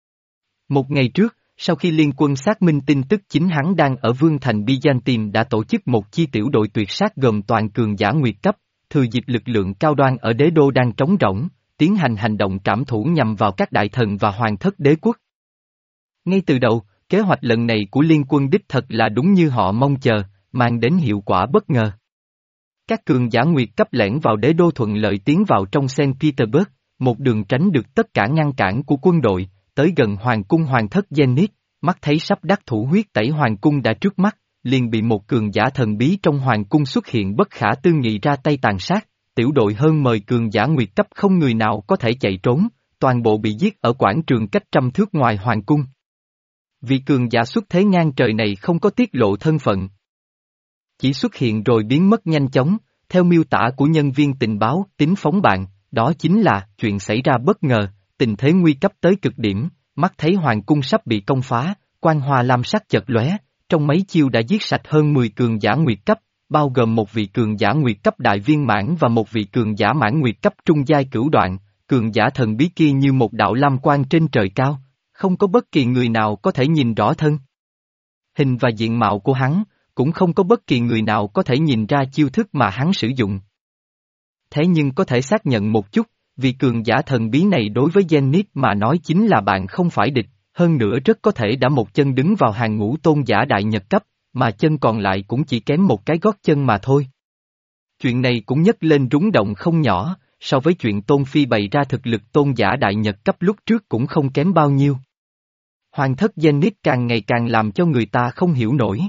Một ngày trước, sau khi liên quân xác minh tin tức chính hắn đang ở Vương thành Byzantine đã tổ chức một chi tiểu đội tuyệt sát gồm toàn cường giả nguyệt cấp, thừa dịp lực lượng cao đoan ở đế đô đang trống rỗng, tiến hành hành động trảm thủ nhằm vào các đại thần và hoàng thất đế quốc. Ngay từ đầu, kế hoạch lần này của liên quân đích thật là đúng như họ mong chờ, mang đến hiệu quả bất ngờ. Các cường giả nguyệt cấp lẻn vào đế đô thuận lợi tiến vào trong Saint Petersburg, một đường tránh được tất cả ngăn cản của quân đội, tới gần hoàng cung hoàng thất Zenith, mắt thấy sắp đắc thủ huyết tẩy hoàng cung đã trước mắt, liền bị một cường giả thần bí trong hoàng cung xuất hiện bất khả tư nghị ra tay tàn sát, tiểu đội hơn mười cường giả nguyệt cấp không người nào có thể chạy trốn, toàn bộ bị giết ở quảng trường cách trăm thước ngoài hoàng cung. Vị cường giả xuất thế ngang trời này không có tiết lộ thân phận. Chỉ xuất hiện rồi biến mất nhanh chóng, theo miêu tả của nhân viên tình báo Tính Phóng Bạn, đó chính là chuyện xảy ra bất ngờ, tình thế nguy cấp tới cực điểm, mắt thấy hoàng cung sắp bị công phá, quang hoa lam sắc chợt lóe, trong mấy chiêu đã giết sạch hơn mười cường giả nguyệt cấp, bao gồm một vị cường giả nguyệt cấp đại viên mãn và một vị cường giả mãn nguyệt cấp trung giai cửu đoạn, cường giả thần bí kia như một đạo lam quang trên trời cao, không có bất kỳ người nào có thể nhìn rõ thân hình và diện mạo của hắn, cũng không có bất kỳ người nào có thể nhìn ra chiêu thức mà hắn sử dụng. Thế nhưng có thể xác nhận một chút, vì cường giả thần bí này đối với Zenith mà nói chính là bạn không phải địch, hơn nữa rất có thể đã một chân đứng vào hàng ngũ tôn giả đại nhật cấp, mà chân còn lại cũng chỉ kém một cái gót chân mà thôi. Chuyện này cũng nhấc lên rúng động không nhỏ, so với chuyện Tôn Phi bày ra thực lực tôn giả đại nhật cấp lúc trước cũng không kém bao nhiêu. Hoàng thất Zenith càng ngày càng làm cho người ta không hiểu nổi.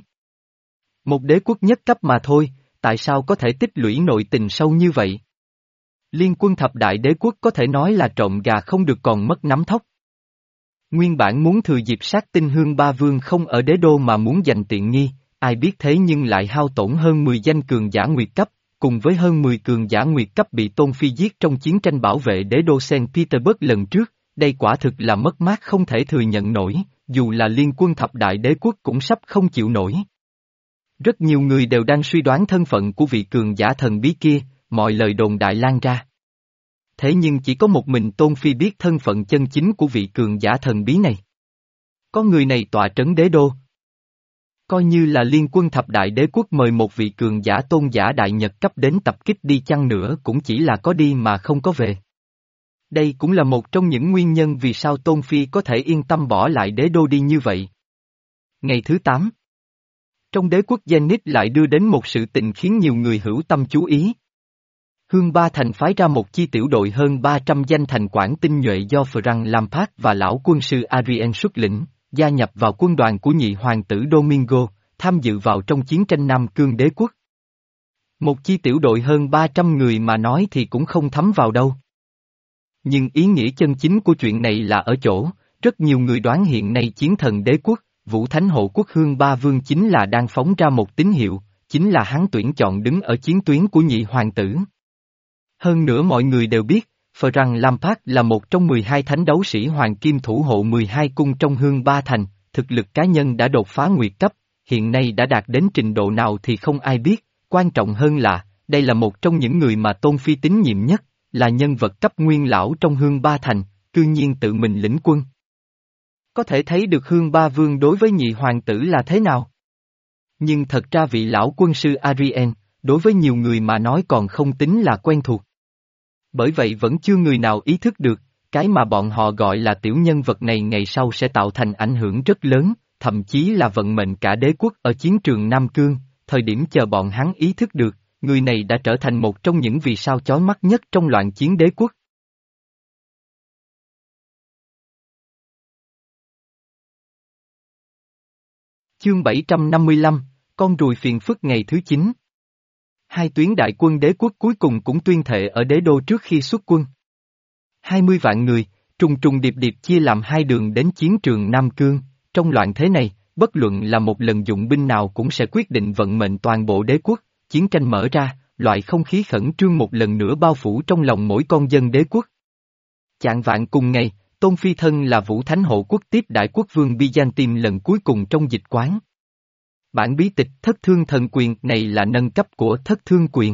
Một đế quốc nhất cấp mà thôi, tại sao có thể tích lũy nội tình sâu như vậy? Liên quân thập đại đế quốc có thể nói là trộm gà không được còn mất nắm thóc. Nguyên bản muốn thừa dịp sát tinh hương ba vương không ở đế đô mà muốn giành tiện nghi, ai biết thế nhưng lại hao tổn hơn mười danh cường giả nguyệt cấp, cùng với hơn mười cường giả nguyệt cấp bị Tôn Phi giết trong chiến tranh bảo vệ đế đô Saint Petersburg lần trước, đây quả thực là mất mát không thể thừa nhận nổi, dù là liên quân thập đại đế quốc cũng sắp không chịu nổi. Rất nhiều người đều đang suy đoán thân phận của vị cường giả thần bí kia, mọi lời đồn đại lan ra. Thế nhưng chỉ có một mình Tôn Phi biết thân phận chân chính của vị cường giả thần bí này. Có người này tọa trấn đế đô. Coi như là liên quân thập đại đế quốc mời một vị cường giả tôn giả đại nhật cấp đến tập kích đi chăng nữa cũng chỉ là có đi mà không có về. Đây cũng là một trong những nguyên nhân vì sao Tôn Phi có thể yên tâm bỏ lại đế đô đi như vậy. Ngày thứ tám, Trong đế quốc Zenith lại đưa đến một sự tình khiến nhiều người hữu tâm chú ý. Hương Ba Thành phái ra một chi tiểu đội hơn ba trăm danh thành quản tinh nhuệ do Frank Lampard và lão quân sư Adrien xuất lĩnh, gia nhập vào quân đoàn của nhị hoàng tử Domingo, tham dự vào trong chiến tranh Nam Cương đế quốc. Một chi tiểu đội hơn ba trăm người mà nói thì cũng không thấm vào đâu. Nhưng ý nghĩa chân chính của chuyện này là ở chỗ, rất nhiều người đoán hiện nay chiến thần đế quốc, Vũ Thánh Hộ Quốc Hương Ba Vương chính là đang phóng ra một tín hiệu, chính là hắn tuyển chọn đứng ở chiến tuyến của nhị hoàng tử. Hơn nữa mọi người đều biết, Frank Lampard là một trong mười hai thánh đấu sĩ hoàng kim thủ hộ mười hai cung trong Hương Ba Thành, thực lực cá nhân đã đột phá nguyệt cấp, hiện nay đã đạt đến trình độ nào thì không ai biết, quan trọng hơn là, đây là một trong những người mà Tôn Phi tín nhiệm nhất, là nhân vật cấp nguyên lão trong Hương Ba Thành, cư nhiên tự mình lĩnh quân. Có thể thấy được Hương Ba Vương đối với nhị hoàng tử là thế nào. Nhưng thật ra vị lão quân sư Adrien, đối với nhiều người mà nói còn không tính là quen thuộc. Bởi vậy vẫn chưa người nào ý thức được, cái mà bọn họ gọi là tiểu nhân vật này ngày sau sẽ tạo thành ảnh hưởng rất lớn, thậm chí là vận mệnh cả đế quốc ở chiến trường Nam Cương, thời điểm chờ bọn hắn ý thức được, người này đã trở thành một trong những vì sao chói mắt nhất trong loạn chiến đế quốc. Chương bảy trăm năm mươi lăm, con ruồi phiền phức ngày thứ chín. Hai tuyến đại quân đế quốc cuối cùng cũng tuyên thệ ở đế đô trước khi xuất quân. hai mươi vạn người, trùng trùng điệp điệp chia làm hai đường đến chiến trường Nam Cương, trong loạn thế này, bất luận là một lần dụng binh nào cũng sẽ quyết định vận mệnh toàn bộ đế quốc, chiến tranh mở ra, loại không khí khẩn trương một lần nữa bao phủ trong lòng mỗi con dân đế quốc. Chạng vạn cùng ngày, Tôn Phi thân là Vũ Thánh Hộ Quốc tiếp đại quốc vương Byzantine lần cuối cùng trong dịch quán. Bản bí tịch Thất Thương Thần Quyền này là nâng cấp của Thất Thương Quyền.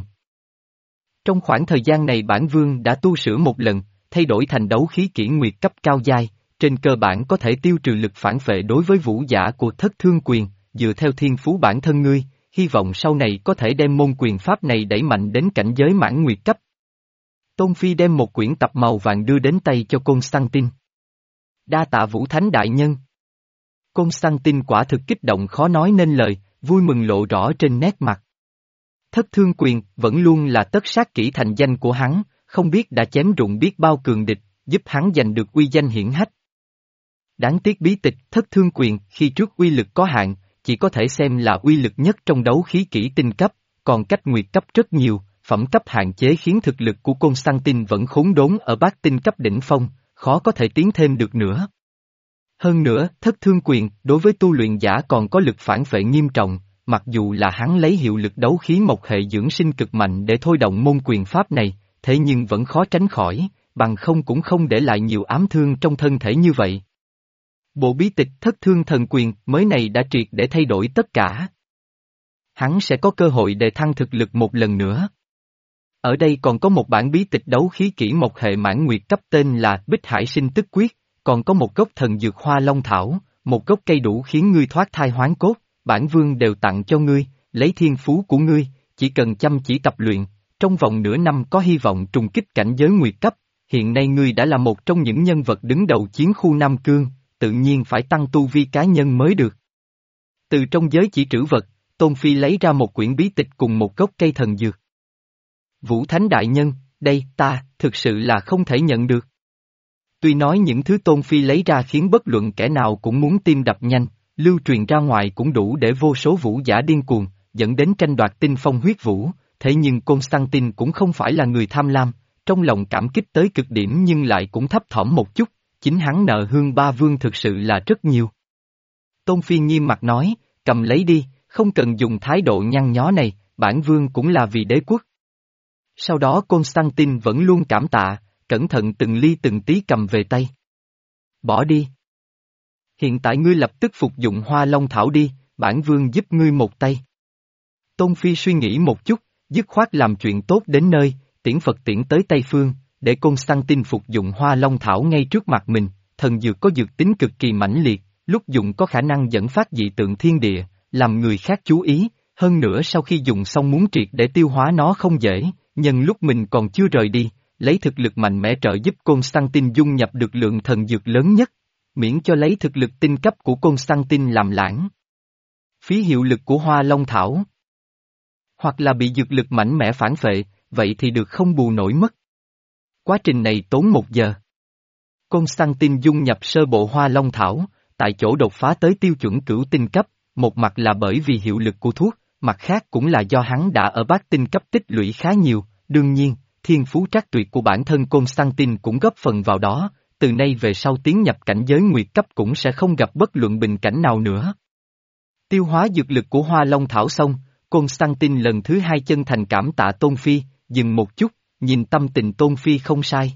Trong khoảng thời gian này bản vương đã tu sửa một lần, thay đổi thành đấu khí kỷ nguyệt cấp cao giai, trên cơ bản có thể tiêu trừ lực phản vệ đối với vũ giả của Thất Thương Quyền, dựa theo thiên phú bản thân ngươi, hy vọng sau này có thể đem môn quyền pháp này đẩy mạnh đến cảnh giới mãn nguyệt cấp. Tôn Phi đem một quyển tập màu vàng đưa đến tay cho Constantine. Đa tạ Vũ Thánh đại nhân. Constantine quả thực kích động khó nói nên lời, vui mừng lộ rõ trên nét mặt. Thất Thương Quyền vẫn luôn là tất sát kỹ thành danh của hắn, không biết đã chém rụng biết bao cường địch, giúp hắn giành được uy danh hiển hách. Đáng tiếc bí tịch Thất Thương Quyền khi trước uy lực có hạn, chỉ có thể xem là uy lực nhất trong đấu khí kỹ tinh cấp, còn cách nguyệt cấp rất nhiều, phẩm cấp hạn chế khiến thực lực của Constantine vẫn khốn đốn ở bát tinh cấp đỉnh phong, khó có thể tiến thêm được nữa. Hơn nữa, Thất Thương Quyền đối với tu luyện giả còn có lực phản vệ nghiêm trọng, mặc dù là hắn lấy hiệu lực đấu khí mộc hệ dưỡng sinh cực mạnh để thôi động môn quyền pháp này, thế nhưng vẫn khó tránh khỏi, bằng không cũng không để lại nhiều ám thương trong thân thể như vậy. Bộ bí tịch Thất Thương Thần Quyền mới này đã triệt để thay đổi tất cả. Hắn sẽ có cơ hội đề thăng thực lực một lần nữa. Ở đây còn có một bản bí tịch đấu khí kỹ mộc hệ mãn nguyệt cấp tên là Bích Hải Sinh Tức Quyết, còn có một gốc thần dược hoa long thảo, một gốc cây đủ khiến ngươi thoát thai hoán cốt, bản vương đều tặng cho ngươi, lấy thiên phú của ngươi, chỉ cần chăm chỉ tập luyện, trong vòng nửa năm có hy vọng trùng kích cảnh giới nguyệt cấp, hiện nay ngươi đã là một trong những nhân vật đứng đầu chiến khu Nam Cương, tự nhiên phải tăng tu vi cá nhân mới được. Từ trong giới chỉ trữ vật, Tôn Phi lấy ra một quyển bí tịch cùng một gốc cây thần dược. Vũ Thánh đại nhân, đây ta, thực sự là không thể nhận được. Tuy nói những thứ Tôn Phi lấy ra khiến bất luận kẻ nào cũng muốn tim đập nhanh, lưu truyền ra ngoài cũng đủ để vô số vũ giả điên cuồng, dẫn đến tranh đoạt tinh phong huyết vũ, thế nhưng Constantine cũng không phải là người tham lam, trong lòng cảm kích tới cực điểm nhưng lại cũng thấp thỏm một chút, chính hắn nợ Hương Ba Vương thực sự là rất nhiều. Tôn Phi nghiêm mặt nói, cầm lấy đi, không cần dùng thái độ nhăn nhó này, bản vương cũng là vì đế quốc. Sau đó Constantine vẫn luôn cảm tạ, cẩn thận từng ly từng tí cầm về tay. Bỏ đi. Hiện tại ngươi lập tức phục dụng hoa long thảo đi, bản vương giúp ngươi một tay. Tôn Phi suy nghĩ một chút, dứt khoát làm chuyện tốt đến nơi, tiễn Phật tiễn tới Tây Phương, để Constantine phục dụng hoa long thảo ngay trước mặt mình, thần dược có dược tính cực kỳ mãnh liệt, lúc dùng có khả năng dẫn phát dị tượng thiên địa, làm người khác chú ý, hơn nữa sau khi dùng xong muốn triệt để tiêu hóa nó không dễ, nhân lúc mình còn chưa rời đi, lấy thực lực mạnh mẽ trợ giúp Constantine dung nhập được lượng thần dược lớn nhất, miễn cho lấy thực lực tinh cấp của Constantine làm lãng. Phí hiệu lực của Hoa Long Thảo. Hoặc là bị dược lực mạnh mẽ phản phệ, vậy thì được không bù nổi mất. Quá trình này tốn một giờ. Constantine dung nhập sơ bộ Hoa Long Thảo, tại chỗ đột phá tới tiêu chuẩn cửu tinh cấp, một mặt là bởi vì hiệu lực của thuốc, mặt khác cũng là do hắn đã ở bát tinh cấp tích lũy khá nhiều, đương nhiên, thiên phú trắc tuyệt của bản thân Constantine cũng góp phần vào đó, từ nay về sau tiến nhập cảnh giới nguyệt cấp cũng sẽ không gặp bất luận bình cảnh nào nữa. Tiêu hóa dược lực của Hoa Long Thảo xong, Constantine lần thứ hai chân thành cảm tạ Tôn Phi, dừng một chút, nhìn tâm tình Tôn Phi không sai.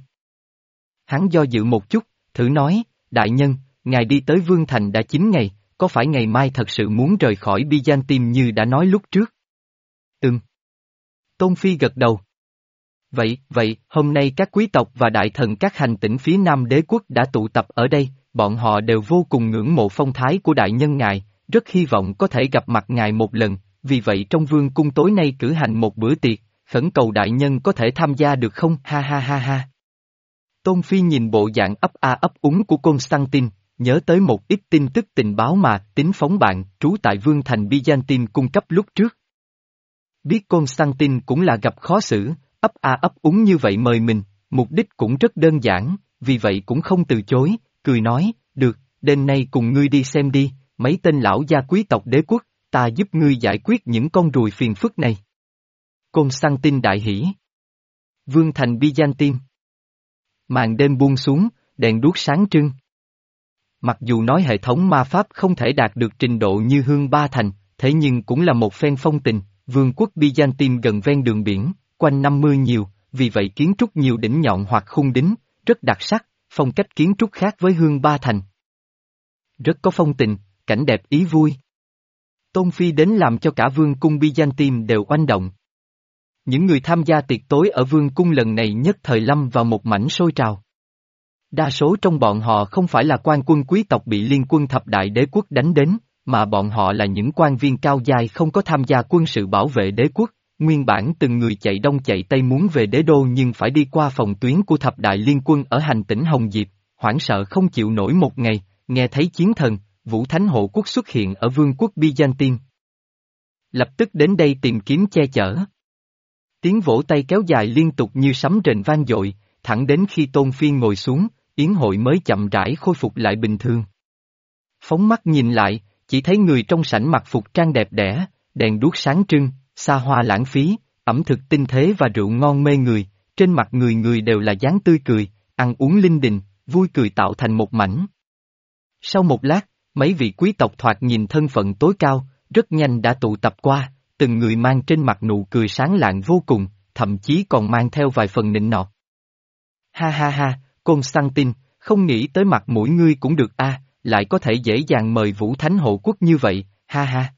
Hắn do dự một chút, thử nói, đại nhân, ngài đi tới Vương Thành đã chín ngày, có phải ngày mai thật sự muốn rời khỏi Byzantium như đã nói lúc trước? Ừm. Tôn Phi gật đầu. Vậy, vậy, hôm nay các quý tộc và đại thần các hành tỉnh phía Nam đế quốc đã tụ tập ở đây, bọn họ đều vô cùng ngưỡng mộ phong thái của đại nhân ngài, rất hy vọng có thể gặp mặt ngài một lần, vì vậy trong vương cung tối nay cử hành một bữa tiệc, khẩn cầu đại nhân có thể tham gia được không, ha ha ha ha. Tôn Phi nhìn bộ dạng ấp a ấp úng của Constantine, nhớ tới một ít tin tức tình báo mà tính phóng bạn trú tại Vương Thành Byzantium cung cấp lúc trước. Biết Constantine cũng là gặp khó xử, ấp a ấp úng như vậy mời mình, mục đích cũng rất đơn giản, vì vậy cũng không từ chối, cười nói, được, đêm nay cùng ngươi đi xem đi, mấy tên lão gia quý tộc đế quốc, ta giúp ngươi giải quyết những con ruồi phiền phức này. Constantine đại hỉ. Vương Thành Byzantium. Màn đêm buông xuống, đèn đuốc sáng trưng. Mặc dù nói hệ thống ma pháp không thể đạt được trình độ như Hương Ba Thành, thế nhưng cũng là một phen phong tình, vương quốc Byzantium gần ven đường biển, quanh năm mưa nhiều, vì vậy kiến trúc nhiều đỉnh nhọn hoặc khung đính, rất đặc sắc, phong cách kiến trúc khác với Hương Ba Thành. Rất có phong tình, cảnh đẹp ý vui. Tôn Phi đến làm cho cả vương cung Byzantium đều oanh động. Những người tham gia tiệc tối ở vương cung lần này nhất thời lâm vào một mảnh sôi trào. Đa số trong bọn họ không phải là quan quân quý tộc bị liên quân thập đại đế quốc đánh đến, mà bọn họ là những quan viên cao giai không có tham gia quân sự bảo vệ đế quốc, nguyên bản từng người chạy đông chạy tây muốn về đế đô nhưng phải đi qua phòng tuyến của thập đại liên quân ở hành tỉnh Hồng Diệp, hoảng sợ không chịu nổi một ngày, nghe thấy chiến thần, Vũ Thánh Hộ Quốc xuất hiện ở vương quốc Byzantium. Lập tức đến đây tìm kiếm che chở. Tiếng vỗ tay kéo dài liên tục như sấm rền vang dội, thẳng đến khi Tôn Phi ngồi xuống, yến hội mới chậm rãi khôi phục lại bình thường. Phóng mắt nhìn lại, chỉ thấy người trong sảnh mặc phục trang đẹp đẽ, đèn đuốc sáng trưng, xa hoa lãng phí, ẩm thực tinh thế và rượu ngon mê người, trên mặt người người đều là dáng tươi cười, ăn uống linh đình, vui cười tạo thành một mảnh. Sau một lát, mấy vị quý tộc thoạt nhìn thân phận tối cao, rất nhanh đã tụ tập qua, từng người mang trên mặt nụ cười sáng lạng vô cùng, thậm chí còn mang theo vài phần nịnh nọt. Ha ha ha, Constantine, không nghĩ tới mặt mũi ngươi cũng được a, lại có thể dễ dàng mời Vũ Thánh Hộ Quốc như vậy, ha ha.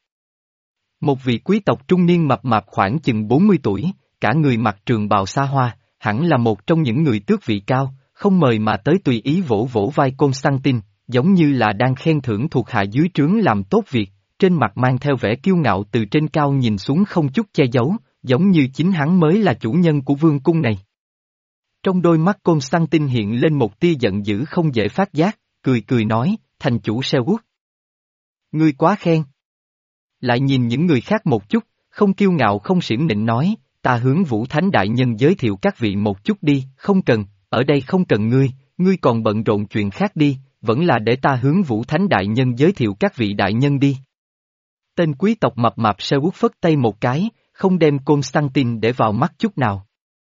Một vị quý tộc trung niên mập mạp khoảng chừng bốn mươi tuổi, cả người mặc trường bào xa hoa, hẳn là một trong những người tước vị cao, không mời mà tới tùy ý vỗ vỗ vai Constantine, giống như là đang khen thưởng thuộc hạ dưới trướng làm tốt việc, trên mặt mang theo vẻ kiêu ngạo từ trên cao nhìn xuống không chút che giấu, giống như chính hắn mới là chủ nhân của vương cung này. Trong đôi mắt Constantine hiện lên một tia giận dữ không dễ phát giác, cười cười nói, thành chủ Selwood. Ngươi quá khen. Lại nhìn những người khác một chút, không kiêu ngạo không xiểm nịnh nói, ta hướng Vũ Thánh Đại Nhân giới thiệu các vị một chút đi, không cần, ở đây không cần ngươi, ngươi còn bận rộn chuyện khác đi, vẫn là để ta hướng Vũ Thánh Đại Nhân giới thiệu các vị đại nhân đi. Tên quý tộc mập mạp Selwood phất tay một cái, không đem Constantine để vào mắt chút nào.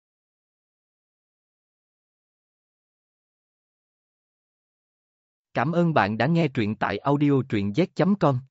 Cảm ơn bạn đã nghe truyện tại audio truyện z chấm com.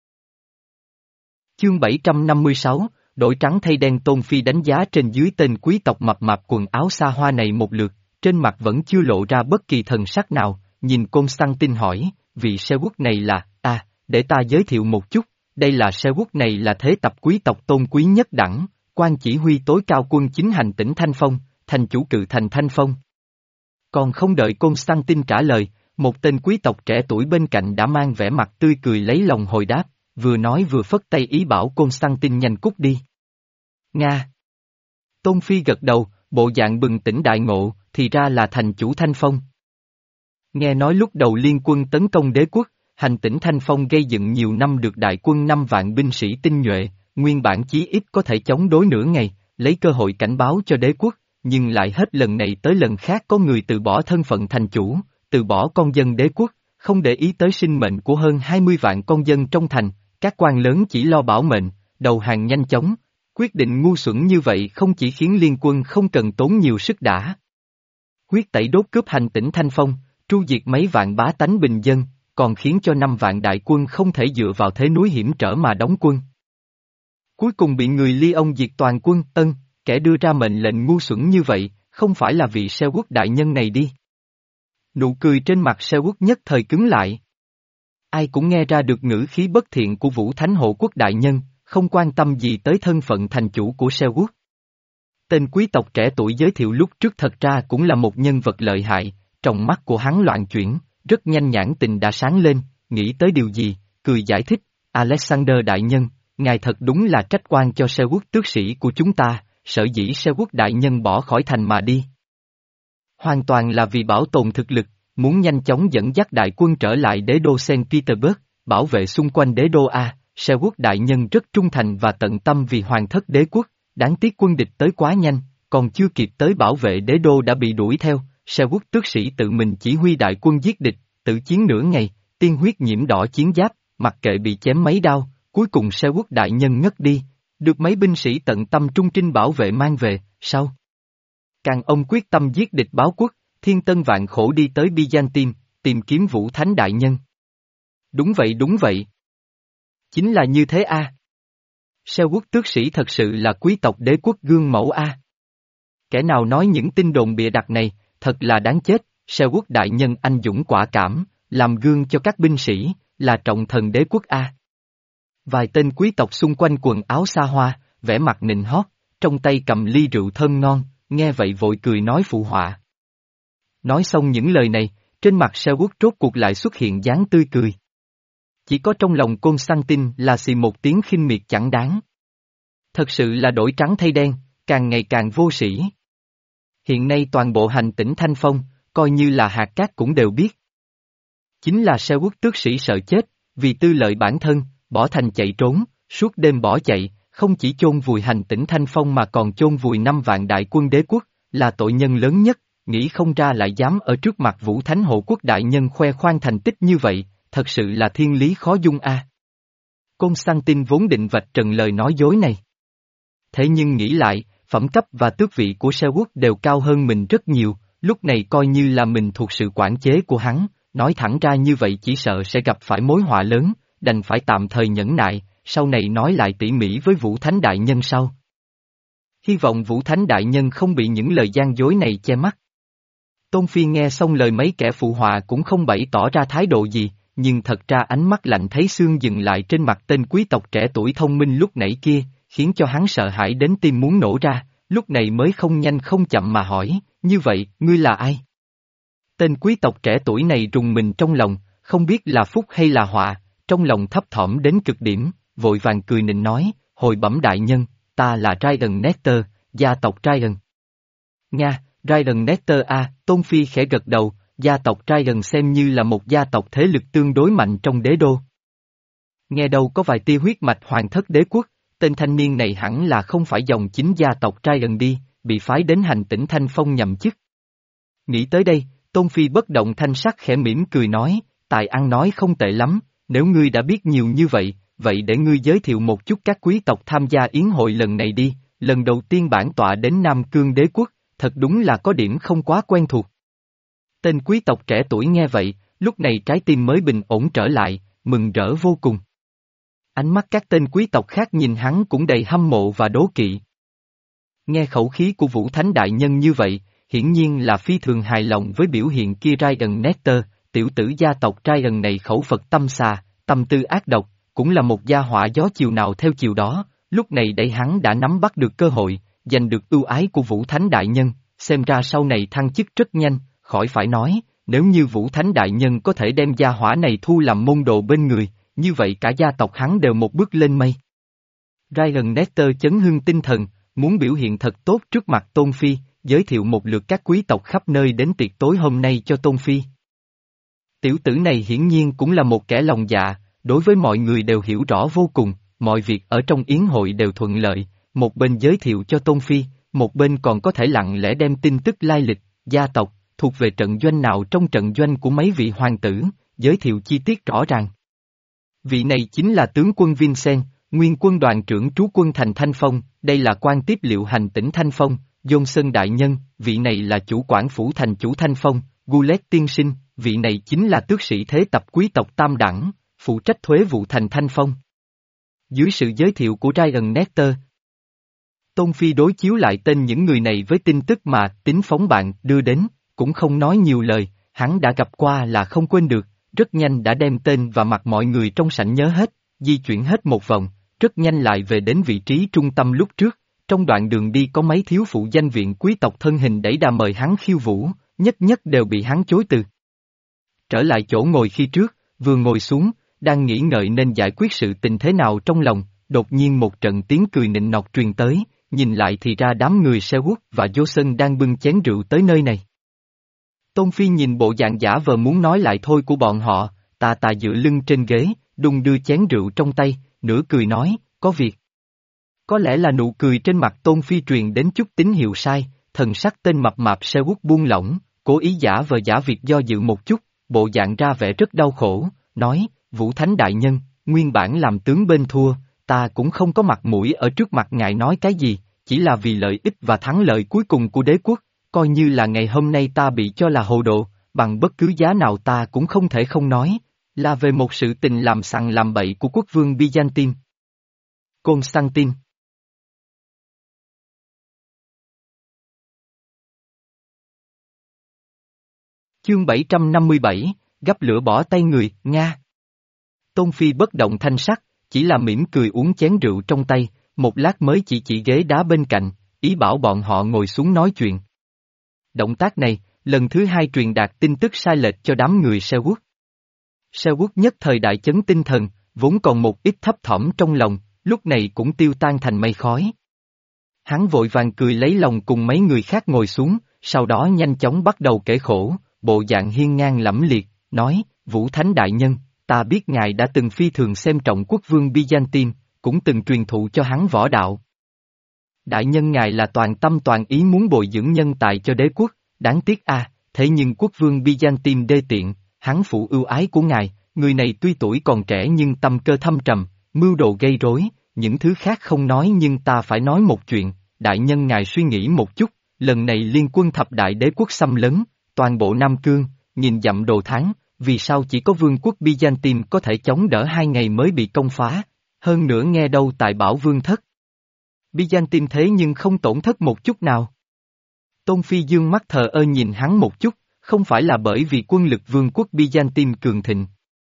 Chương bảy trăm năm mươi sáu, đổi trắng thay đen. Tôn Phi đánh giá trên dưới tên quý tộc mập mạp quần áo xa hoa này một lượt, trên mặt vẫn chưa lộ ra bất kỳ thần sắc nào, nhìn Constantine hỏi, vị Selwood này là, à, để ta giới thiệu một chút, đây là Selwood này là thế tập quý tộc tôn quý nhất đẳng, quan chỉ huy tối cao quân chính hành tỉnh Thanh Phong, thành chủ cự thành Thanh Phong. Còn không đợi Constantine trả lời, một tên quý tộc trẻ tuổi bên cạnh đã mang vẻ mặt tươi cười lấy lòng hồi đáp, vừa nói vừa phất tay ý bảo Constantine nhanh cút đi. Nga. Tôn Phi gật đầu, bộ dạng bừng tỉnh đại ngộ, thì ra là thành chủ Thanh Phong. Nghe nói lúc đầu liên quân tấn công đế quốc, hành tỉnh Thanh Phong gây dựng nhiều năm được đại quân năm vạn binh sĩ tinh nhuệ, nguyên bản chí ít có thể chống đối nửa ngày, lấy cơ hội cảnh báo cho đế quốc, nhưng lại hết lần này tới lần khác có người từ bỏ thân phận thành chủ, từ bỏ con dân đế quốc, không để ý tới sinh mệnh của hơn hai mươi vạn con dân trong thành, các quan lớn chỉ lo bảo mệnh, đầu hàng nhanh chóng. Quyết định ngu xuẩn như vậy không chỉ khiến liên quân không cần tốn nhiều sức đã. Huyết tẩy đốt cướp hành tỉnh Thanh Phong, tru diệt mấy vạn bá tánh bình dân, còn khiến cho năm vạn đại quân không thể dựa vào thế núi hiểm trở mà đóng quân. Cuối cùng bị người Ly Ông diệt toàn quân, ân, kẻ đưa ra mệnh lệnh ngu xuẩn như vậy, không phải là vị Seo Quốc đại nhân này đi. Nụ cười trên mặt Seo Quốc nhất thời cứng lại. Ai cũng nghe ra được ngữ khí bất thiện của Vũ Thánh Hộ Quốc đại nhân, không quan tâm gì tới thân phận thành chủ của Seo Quốc. Tên quý tộc trẻ tuổi giới thiệu lúc trước thật ra cũng là một nhân vật lợi hại, trong mắt của hắn loạn chuyển, rất nhanh nhãn tình đã sáng lên, nghĩ tới điều gì, cười giải thích, Alexander đại nhân, ngài thật đúng là trách quan cho Seo Quốc tước sĩ của chúng ta, sở dĩ Seo Quốc đại nhân bỏ khỏi thành mà đi. Hoàn toàn là vì bảo tồn thực lực, muốn nhanh chóng dẫn dắt đại quân trở lại đế đô Saint Petersburg, bảo vệ xung quanh đế đô A. Seo Quốc đại nhân rất trung thành và tận tâm vì hoàng thất đế quốc, đáng tiếc quân địch tới quá nhanh, còn chưa kịp tới bảo vệ đế đô đã bị đuổi theo, Seo Quốc tước sĩ tự mình chỉ huy đại quân giết địch, tự chiến nửa ngày, tiên huyết nhiễm đỏ chiến giáp, mặc kệ bị chém mấy đao, cuối cùng Seo Quốc đại nhân ngất đi, được mấy binh sĩ tận tâm trung trinh bảo vệ mang về, sau. Càng ông quyết tâm giết địch báo quốc, thiên tân vạn khổ đi tới Byzantium, tìm kiếm Vũ Thánh đại nhân. Đúng vậy đúng vậy. Chính là như thế a. Seo Quốc tước sĩ thật sự là quý tộc đế quốc gương mẫu a. Kẻ nào nói những tin đồn bịa đặt này, thật là đáng chết, Seo Quốc đại nhân anh dũng quả cảm, làm gương cho các binh sĩ, là trọng thần đế quốc a. Vài tên quý tộc xung quanh quần áo xa hoa, vẻ mặt nịnh hót, trong tay cầm ly rượu thơm ngon, nghe vậy vội cười nói phụ họa. Nói xong những lời này, trên mặt Seo Quốc rốt cuộc lại xuất hiện dáng tươi cười. Chỉ có trong lòng Constantine là xì một tiếng khinh miệt chẳng đáng. Thật sự là đổi trắng thay đen, càng ngày càng vô sĩ. Hiện nay toàn bộ hành tỉnh Thanh Phong, coi như là hạt cát cũng đều biết. Chính là Seo Quốc tước sĩ sợ chết, vì tư lợi bản thân, bỏ thành chạy trốn, suốt đêm bỏ chạy, không chỉ chôn vùi hành tỉnh Thanh Phong mà còn chôn vùi năm vạn đại quân đế quốc, là tội nhân lớn nhất, nghĩ không ra lại dám ở trước mặt Vũ Thánh Hộ Quốc đại nhân khoe khoang thành tích như vậy, thật sự là thiên lý khó dung a. Constantine vốn định vạch trần lời nói dối này. Thế nhưng nghĩ lại, phẩm cấp và tước vị của Seo Quốc đều cao hơn mình rất nhiều, lúc này coi như là mình thuộc sự quản chế của hắn, nói thẳng ra như vậy chỉ sợ sẽ gặp phải mối họa lớn, đành phải tạm thời nhẫn nại, sau này nói lại tỉ mỉ với Vũ Thánh đại nhân sau. Hy vọng Vũ Thánh đại nhân không bị những lời gian dối này che mắt. Tôn Phi nghe xong lời mấy kẻ phụ họa cũng không bày tỏ ra thái độ gì, nhưng thật ra ánh mắt lạnh thấy xương dừng lại trên mặt tên quý tộc trẻ tuổi thông minh lúc nãy kia, khiến cho hắn sợ hãi đến tim muốn nổ ra, lúc này mới không nhanh không chậm mà hỏi, như vậy, ngươi là ai? Tên quý tộc trẻ tuổi này rùng mình trong lòng, không biết là phúc hay là họa, trong lòng thấp thỏm đến cực điểm, vội vàng cười nịnh nói, hồi bẩm đại nhân, ta là Ryan Nestor, gia tộc Ryan. Nga, Ryan Nestor a, Tôn Phi khẽ gật đầu, gia tộc Ryan xem như là một gia tộc thế lực tương đối mạnh trong đế đô. Nghe đâu có vài tia huyết mạch hoàng thất đế quốc, tên thanh niên này hẳn là không phải dòng chính gia tộc Ryan đi, bị phái đến hành tỉnh Thanh Phong nhậm chức. Nghĩ tới đây, Tôn Phi bất động thanh sắc khẽ mỉm cười nói, tài ăn nói không tệ lắm, nếu ngươi đã biết nhiều như vậy, vậy để ngươi giới thiệu một chút các quý tộc tham gia yến hội lần này đi, lần đầu tiên bản tọa đến Nam Cương đế quốc, thật đúng là có điểm không quá quen thuộc. Tên quý tộc trẻ tuổi nghe vậy, lúc này trái tim mới bình ổn trở lại, mừng rỡ vô cùng. Ánh mắt các tên quý tộc khác nhìn hắn cũng đầy hâm mộ và đố kỵ. Nghe khẩu khí của Vũ Thánh đại nhân như vậy, hiển nhiên là phi thường hài lòng với biểu hiện kia Ryan Nestor, tiểu tử gia tộc Ryan này khẩu Phật tâm xà, tâm tư ác độc, cũng là một gia hỏa gió chiều nào theo chiều đó, lúc này đẩy hắn đã nắm bắt được cơ hội, giành được ưu ái của Vũ Thánh đại nhân, xem ra sau này thăng chức rất nhanh, khỏi phải nói, nếu như Vũ Thánh đại nhân có thể đem gia hỏa này thu làm môn đồ bên người, như vậy cả gia tộc hắn đều một bước lên mây. Ryan Nestor chấn hưng tinh thần, muốn biểu hiện thật tốt trước mặt Tôn Phi, giới thiệu một lượt các quý tộc khắp nơi đến tiệc tối hôm nay cho Tôn Phi. Tiểu tử này hiển nhiên cũng là một kẻ lòng dạ, đối với mọi người đều hiểu rõ vô cùng, mọi việc ở trong yến hội đều thuận lợi, một bên giới thiệu cho Tôn Phi, một bên còn có thể lặng lẽ đem tin tức lai lịch, gia tộc, thuộc về trận doanh nào trong trận doanh của mấy vị hoàng tử, giới thiệu chi tiết rõ ràng. Vị này chính là tướng quân Vincent, nguyên quân đoàn trưởng trú quân thành Thanh Phong, đây là quan tiếp liệu hành tỉnh Thanh Phong, Johnson đại nhân, vị này là chủ quản phủ thành chủ Thanh Phong, Goulet tiên sinh, vị này chính là tước sĩ thế tập quý tộc Tam Đẳng, phụ trách thuế vụ thành Thanh Phong. Dưới sự giới thiệu của Ryan Nestor, Tôn Phi đối chiếu lại tên những người này với tin tức mà Tính Phóng bạn đưa đến, cũng không nói nhiều lời, hắn đã gặp qua là không quên được, rất nhanh đã đem tên và mặt mọi người trong sảnh nhớ hết, di chuyển hết một vòng, rất nhanh lại về đến vị trí trung tâm lúc trước, trong đoạn đường đi có mấy thiếu phụ danh viện quý tộc thân hình đẩy đà mời hắn khiêu vũ, nhất nhất đều bị hắn chối từ. Trở lại chỗ ngồi khi trước, vừa ngồi xuống, đang nghĩ ngợi nên giải quyết sự tình thế nào trong lòng, đột nhiên một trận tiếng cười nịnh nọt truyền tới, nhìn lại thì ra đám người Sherwood và Johnson đang bưng chén rượu tới nơi này. Tôn Phi nhìn bộ dạng giả vờ muốn nói lại thôi của bọn họ, tà tà dựa lưng trên ghế, đung đưa chén rượu trong tay, nửa cười nói, có việc. Có lẽ là nụ cười trên mặt Tôn Phi truyền đến chút tín hiệu sai, thần sắc tên mập mạp Sherwood buông lỏng, cố ý giả vờ giả việc do dự một chút, bộ dạng ra vẻ rất đau khổ, nói, Vũ Thánh đại nhân, nguyên bản làm tướng bên thua, ta cũng không có mặt mũi ở trước mặt ngài nói cái gì, chỉ là vì lợi ích và thắng lợi cuối cùng của đế quốc, coi như là ngày hôm nay ta bị cho là hồ đồ, bằng bất cứ giá nào ta cũng không thể không nói, là về một sự tình làm sằng làm bậy của quốc vương Byzantine. Constantine. Chương bảy trăm năm mươi bảy, gắp lửa bỏ tay người, Nga. Tôn Phi bất động thanh sắc, chỉ là mỉm cười uống chén rượu trong tay, một lát mới chỉ chỉ ghế đá bên cạnh, ý bảo bọn họ ngồi xuống nói chuyện. Động tác này, lần thứ hai truyền đạt tin tức sai lệch cho đám người Sherwood. Sherwood nhất thời đại chấn tinh thần, vốn còn một ít thấp thỏm trong lòng, lúc này cũng tiêu tan thành mây khói. Hắn vội vàng cười lấy lòng cùng mấy người khác ngồi xuống, sau đó nhanh chóng bắt đầu kể khổ, bộ dạng hiên ngang lẫm liệt, nói, Vũ Thánh đại nhân, ta biết ngài đã từng phi thường xem trọng quốc vương Byzantine, cũng từng truyền thụ cho hắn võ đạo. Đại nhân ngài là toàn tâm toàn ý muốn bồi dưỡng nhân tài cho đế quốc, đáng tiếc a, thế nhưng quốc vương Byzantine đê tiện, hắn phụ ưu ái của ngài, người này tuy tuổi còn trẻ nhưng tâm cơ thâm trầm, mưu đồ gây rối, những thứ khác không nói nhưng ta phải nói một chuyện, đại nhân ngài suy nghĩ một chút, lần này liên quân thập đại đế quốc xâm lấn, toàn bộ Nam Cương, nhìn dặm đồ tháng, vì sao chỉ có vương quốc Byzantine có thể chống đỡ hai ngày mới bị công phá, hơn nữa nghe đâu tại Bảo Vương thất. Byzantine thế nhưng không tổn thất một chút nào. Tôn Phi dương mắt thờ ơ nhìn hắn một chút, không phải là bởi vì quân lực vương quốc Byzantine cường thịnh.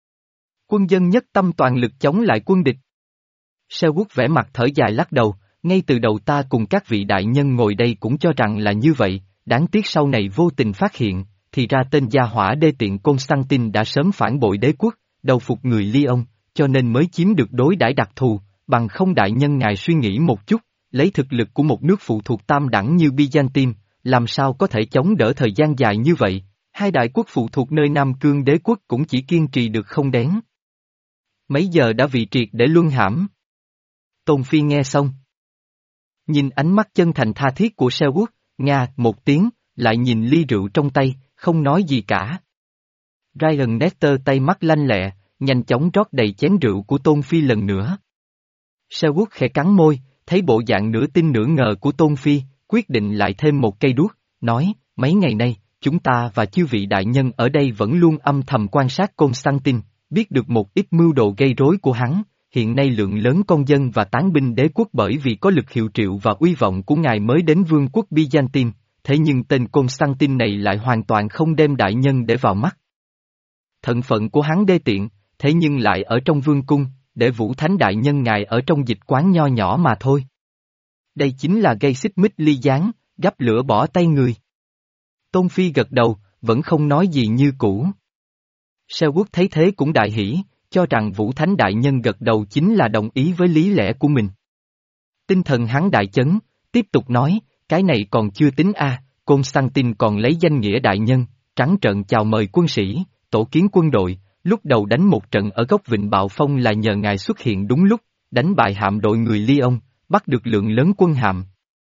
Quân dân nhất tâm toàn lực chống lại quân địch. Sherwood vẻ mặt thở dài lắc đầu, ngay từ đầu ta cùng các vị đại nhân ngồi đây cũng cho rằng là như vậy, đáng tiếc sau này vô tình phát hiện, thì ra tên gia hỏa đê tiện Constantine đã sớm phản bội đế quốc, đầu phục người Lyon, cho nên mới chiếm được đối đãi đặc thù, bằng không đại nhân ngài suy nghĩ một chút, lấy thực lực của một nước phụ thuộc tam đẳng như Byzantine, làm sao có thể chống đỡ thời gian dài như vậy, hai đại quốc phụ thuộc nơi Nam Cương đế quốc cũng chỉ kiên trì được không đến. Mấy giờ đã vị triệt để luân hãm. Tôn Phi nghe xong. Nhìn ánh mắt chân thành tha thiết của Sherwood, Nga, một tiếng, lại nhìn ly rượu trong tay, không nói gì cả. Ryan Nestor tay mắt lanh lẹ, nhanh chóng rót đầy chén rượu của Tôn Phi lần nữa. Sherwood khẽ cắn môi, thấy bộ dạng nửa tin nửa ngờ của Tôn Phi, quyết định lại thêm một cây đuốc, nói, mấy ngày nay, chúng ta và chư vị đại nhân ở đây vẫn luôn âm thầm quan sát Constantine, biết được một ít mưu đồ gây rối của hắn, hiện nay lượng lớn con dân và tán binh đế quốc bởi vì có lực hiệu triệu và uy vọng của ngài mới đến vương quốc Byzantine, thế nhưng tên Constantine này lại hoàn toàn không đem đại nhân để vào mắt. Thân phận của hắn đê tiện, thế nhưng lại ở trong vương cung, để Vũ Thánh đại nhân ngài ở trong dịch quán nho nhỏ mà thôi. Đây chính là gây xích mích ly gián, gắp lửa bỏ tay người. Tôn Phi gật đầu, vẫn không nói gì như cũ. Sherwood thấy thế cũng đại hỉ, cho rằng Vũ Thánh đại nhân gật đầu chính là đồng ý với lý lẽ của mình. Tinh thần hắn đại chấn, tiếp tục nói, cái này còn chưa tính a, Constantine còn lấy danh nghĩa đại nhân, trắng trợn chào mời quân sĩ, tổ kiến quân đội, lúc đầu đánh một trận ở góc Vịnh Bạo Phong là nhờ ngài xuất hiện đúng lúc, đánh bại hạm đội người Lyon, bắt được lượng lớn quân hạm,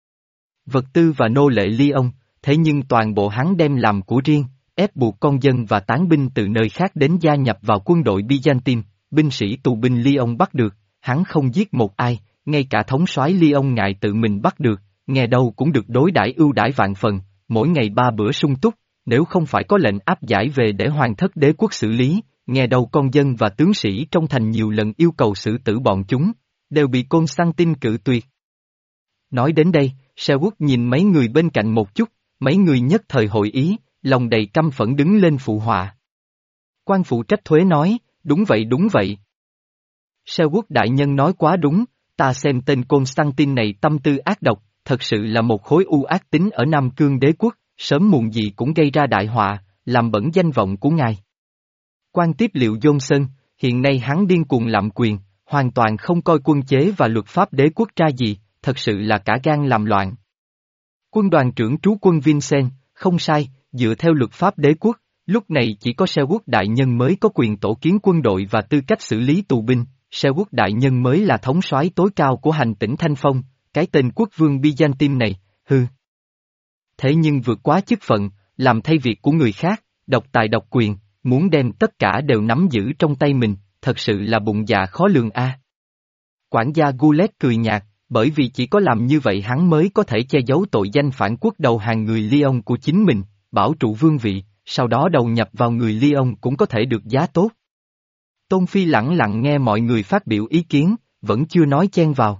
vật tư và nô lệ Lyon, thế nhưng toàn bộ hắn đem làm của riêng, ép buộc con dân và tán binh từ nơi khác đến gia nhập vào quân đội Byzantine, binh sĩ tù binh Lyon bắt được, hắn không giết một ai, ngay cả thống soái Lyon ngài tự mình bắt được, nghe đâu cũng được đối đãi ưu đãi vạn phần, mỗi ngày ba bữa sung túc, nếu không phải có lệnh áp giải về để hoàng thất đế quốc xử lý, nghe đâu con dân và tướng sĩ trong thành nhiều lần yêu cầu xử tử bọn chúng, đều bị Constantine cự tuyệt. Nói đến đây, Sherwood nhìn mấy người bên cạnh một chút, mấy người nhất thời hội ý, lòng đầy căm phẫn đứng lên phụ họa. Quan phụ trách thuế nói, đúng vậy đúng vậy. Sherwood đại nhân nói quá đúng, ta xem tên Constantine này tâm tư ác độc, thật sự là một khối u ác tính ở Nam Cương đế quốc, sớm muộn gì cũng gây ra đại họa, làm bẩn danh vọng của ngài. Quan tiếp liệu Johnson, hiện nay hắn điên cuồng lạm quyền, hoàn toàn không coi quân chế và luật pháp đế quốc ra gì, thật sự là cả gan làm loạn. Quân đoàn trưởng trú quân Vincent, không sai, dựa theo luật pháp đế quốc, lúc này chỉ có Sherwood đại nhân mới có quyền tổ kiến quân đội và tư cách xử lý tù binh, Sherwood đại nhân mới là thống soái tối cao của hành tỉnh Thanh Phong, cái tên quốc vương Byzantine này, hư. Thế nhưng vượt quá chức phận, làm thay việc của người khác, độc tài độc quyền, muốn đem tất cả đều nắm giữ trong tay mình, thật sự là bụng dạ khó lường a. Quản gia Goulet cười nhạt, bởi vì chỉ có làm như vậy hắn mới có thể che giấu tội danh phản quốc đầu hàng người Lyon của chính mình, bảo trụ vương vị, sau đó đầu nhập vào người Lyon cũng có thể được giá tốt. Tôn Phi lặng lặng nghe mọi người phát biểu ý kiến, vẫn chưa nói chen vào.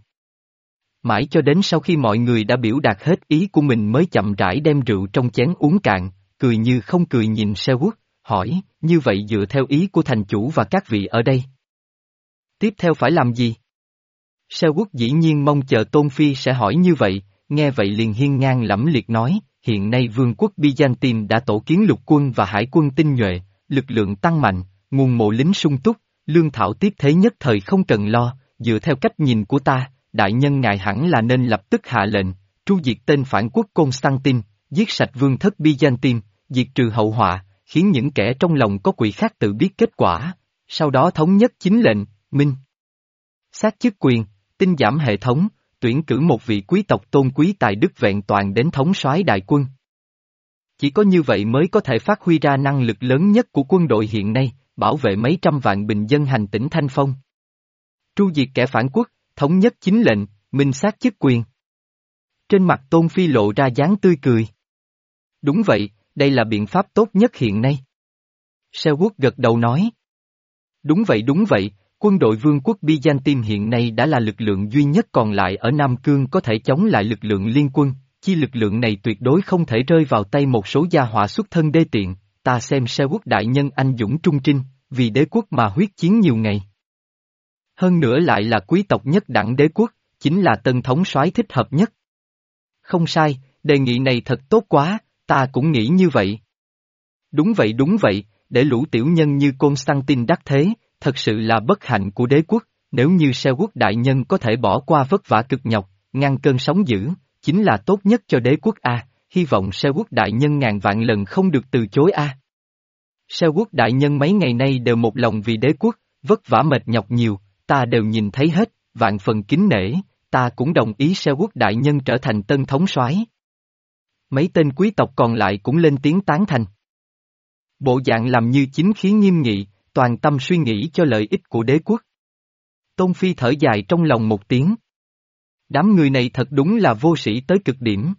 Mãi cho đến sau khi mọi người đã biểu đạt hết ý của mình mới chậm rãi đem rượu trong chén uống cạn, cười như không cười nhìn Sherwood, hỏi, như vậy dựa theo ý của thành chủ và các vị ở đây. Tiếp theo phải làm gì? Sherwood dĩ nhiên mong chờ Tôn Phi sẽ hỏi như vậy, nghe vậy liền hiên ngang lẫm liệt nói, hiện nay vương quốc Byzantine đã tổ kiến lục quân và hải quân tinh nhuệ, lực lượng tăng mạnh, nguồn mộ lính sung túc, lương thảo tiếp thế nhất thời không cần lo, dựa theo cách nhìn của ta, đại nhân ngài hẳn là nên lập tức hạ lệnh, tru diệt tên phản quốc Constantine, giết sạch vương thất Byzantine, diệt trừ hậu họa, khiến những kẻ trong lòng có quỷ khác tự biết kết quả, sau đó thống nhất chính lệnh, minh. Xác chức quyền, tinh giảm hệ thống, tuyển cử một vị quý tộc tôn quý tài đức vẹn toàn đến thống soái đại quân. Chỉ có như vậy mới có thể phát huy ra năng lực lớn nhất của quân đội hiện nay, bảo vệ mấy trăm vạn bình dân hành tỉnh Thanh Phong. Tru diệt kẻ phản quốc, thống nhất chính lệnh, minh xác chức quyền. Trên mặt Tôn Phi lộ ra dáng tươi cười. Đúng vậy, đây là biện pháp tốt nhất hiện nay. Sherwood gật đầu nói. Đúng vậy đúng vậy, quân đội vương quốc Byzantine hiện nay đã là lực lượng duy nhất còn lại ở Nam Cương có thể chống lại lực lượng liên quân, chi lực lượng này tuyệt đối không thể rơi vào tay một số gia họa xuất thân đê tiện, ta xem Sherwood đại nhân anh dũng trung trinh, vì đế quốc mà huyết chiến nhiều ngày. Hơn nữa lại là quý tộc nhất đẳng đế quốc, chính là tân thống soái thích hợp nhất. Không sai, đề nghị này thật tốt quá, ta cũng nghĩ như vậy. Đúng vậy đúng vậy, để lũ tiểu nhân như Constantine đắc thế, thật sự là bất hạnh của đế quốc, nếu như Sherwood đại nhân có thể bỏ qua vất vả cực nhọc, ngăn cơn sóng dữ, chính là tốt nhất cho đế quốc a, hy vọng Sherwood đại nhân ngàn vạn lần không được từ chối a. À. Sherwood đại nhân mấy ngày nay đều một lòng vì đế quốc, vất vả mệt nhọc nhiều, ta đều nhìn thấy hết, vạn phần kính nể, ta cũng đồng ý Sherwood đại nhân trở thành tân thống soái. Mấy tên quý tộc còn lại cũng lên tiếng tán thành. Bộ dạng làm như chính khí nghiêm nghị, toàn tâm suy nghĩ cho lợi ích của đế quốc. Tôn Phi thở dài trong lòng một tiếng. Đám người này thật đúng là vô sĩ tới cực điểm.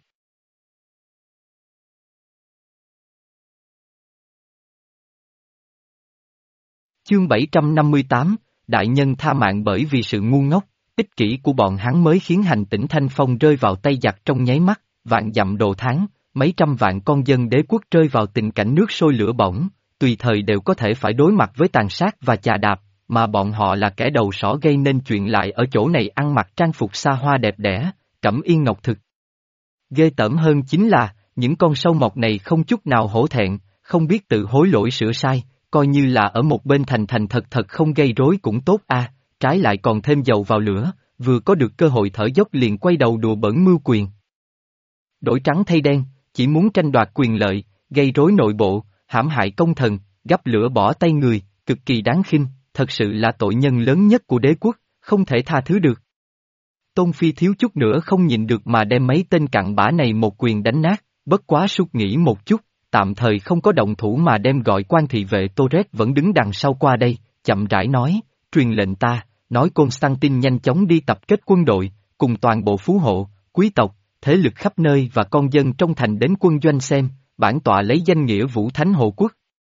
Chương bảy trăm năm mươi tám, Đại nhân tha mạng bởi vì sự ngu ngốc, ích kỷ của bọn hắn mới khiến hành tỉnh Thanh Phong rơi vào tay giặc trong nháy mắt, vạn dặm đồ tháng, mấy trăm vạn con dân đế quốc rơi vào tình cảnh nước sôi lửa bỏng, tùy thời đều có thể phải đối mặt với tàn sát và chà đạp, mà bọn họ là kẻ đầu sỏ gây nên chuyện lại ở chỗ này ăn mặc trang phục xa hoa đẹp đẽ, cẩm yên ngọc thực. Ghê tởm hơn chính là, những con sâu mọt này không chút nào hổ thẹn, không biết tự hối lỗi sửa sai, coi như là ở một bên thành thành thật thật không gây rối cũng tốt a, trái lại còn thêm dầu vào lửa, vừa có được cơ hội thở dốc liền quay đầu đùa bỡn mưu quyền. Đổi trắng thay đen, chỉ muốn tranh đoạt quyền lợi, gây rối nội bộ, hãm hại công thần, gắp lửa bỏ tay người, cực kỳ đáng khinh, thật sự là tội nhân lớn nhất của đế quốc, không thể tha thứ được. Tôn Phi thiếu chút nữa không nhịn được mà đem mấy tên cặn bã này một quyền đánh nát, bất quá sút nghĩ một chút, tạm thời không có động thủ mà đem gọi quan thị vệ Torres vẫn đứng đằng sau qua đây, chậm rãi nói, truyền lệnh ta, nói Constantine nhanh chóng đi tập kết quân đội, cùng toàn bộ phú hộ, quý tộc, thế lực khắp nơi và con dân trong thành đến quân doanh xem, bản tọa lấy danh nghĩa Vũ Thánh Hộ Quốc.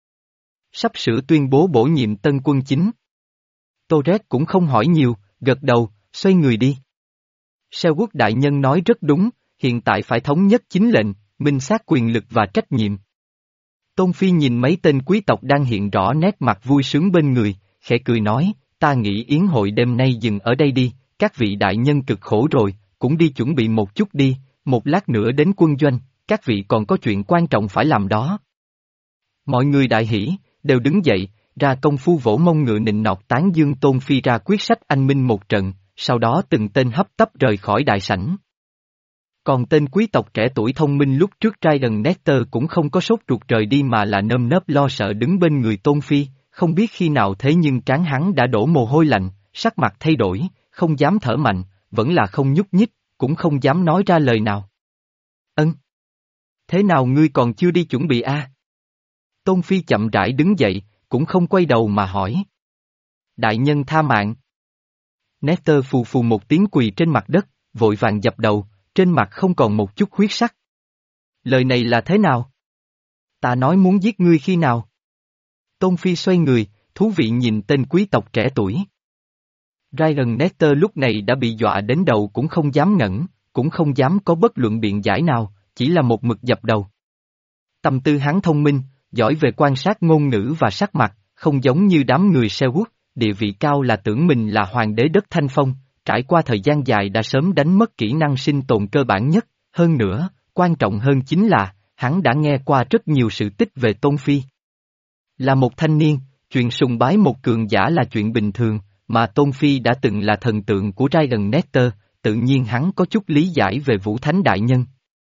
Sắp sửa tuyên bố bổ nhiệm tân quân chính. Torres cũng không hỏi nhiều, gật đầu, xoay người đi. Selwood đại nhân nói rất đúng, hiện tại phải thống nhất chính lệnh, minh xác quyền lực và trách nhiệm. Tôn Phi nhìn mấy tên quý tộc đang hiện rõ nét mặt vui sướng bên người, khẽ cười nói, ta nghĩ yến hội đêm nay dừng ở đây đi, các vị đại nhân cực khổ rồi, cũng đi chuẩn bị một chút đi, một lát nữa đến quân doanh, các vị còn có chuyện quan trọng phải làm đó. Mọi người đại hỉ, đều đứng dậy, ra công phu vỗ mông ngựa nịnh nọt tán dương Tôn Phi ra quyết sách anh minh một trận, sau đó từng tên hấp tấp rời khỏi đại sảnh. Còn tên quý tộc trẻ tuổi thông minh lúc trước Ryan Nestor cũng không có sốt ruột rời đi mà là nơm nớp lo sợ đứng bên người Tôn Phi, không biết khi nào thế nhưng trán hắn đã đổ mồ hôi lạnh, sắc mặt thay đổi, không dám thở mạnh, vẫn là không nhúc nhích, cũng không dám nói ra lời nào. Ân. Thế nào ngươi còn chưa đi chuẩn bị a? À? Tôn Phi chậm rãi đứng dậy, cũng không quay đầu mà hỏi. Đại nhân tha mạng. Nestor phù phù một tiếng quỳ trên mặt đất, vội vàng dập đầu, trên mặt không còn một chút huyết sắc. Lời này là thế nào? Ta nói muốn giết ngươi khi nào? Tôn Phi xoay người, thú vị nhìn tên quý tộc trẻ tuổi. Ryan Nestor lúc này đã bị dọa đến đầu cũng không dám ngẩng, cũng không dám có bất luận biện giải nào, chỉ là một mực dập đầu. Tâm tư hắn thông minh, giỏi về quan sát ngôn ngữ và sắc mặt, không giống như đám người Selwood, địa vị cao là tưởng mình là hoàng đế đất Thanh Phong, trải qua thời gian dài đã sớm đánh mất kỹ năng sinh tồn cơ bản nhất, hơn nữa, quan trọng hơn chính là, hắn đã nghe qua rất nhiều sự tích về Tôn Phi. Là một thanh niên, chuyện sùng bái một cường giả là chuyện bình thường, mà Tôn Phi đã từng là thần tượng của Ryan Nestor, tự nhiên hắn có chút lý giải về Vũ Thánh Đại Nhân.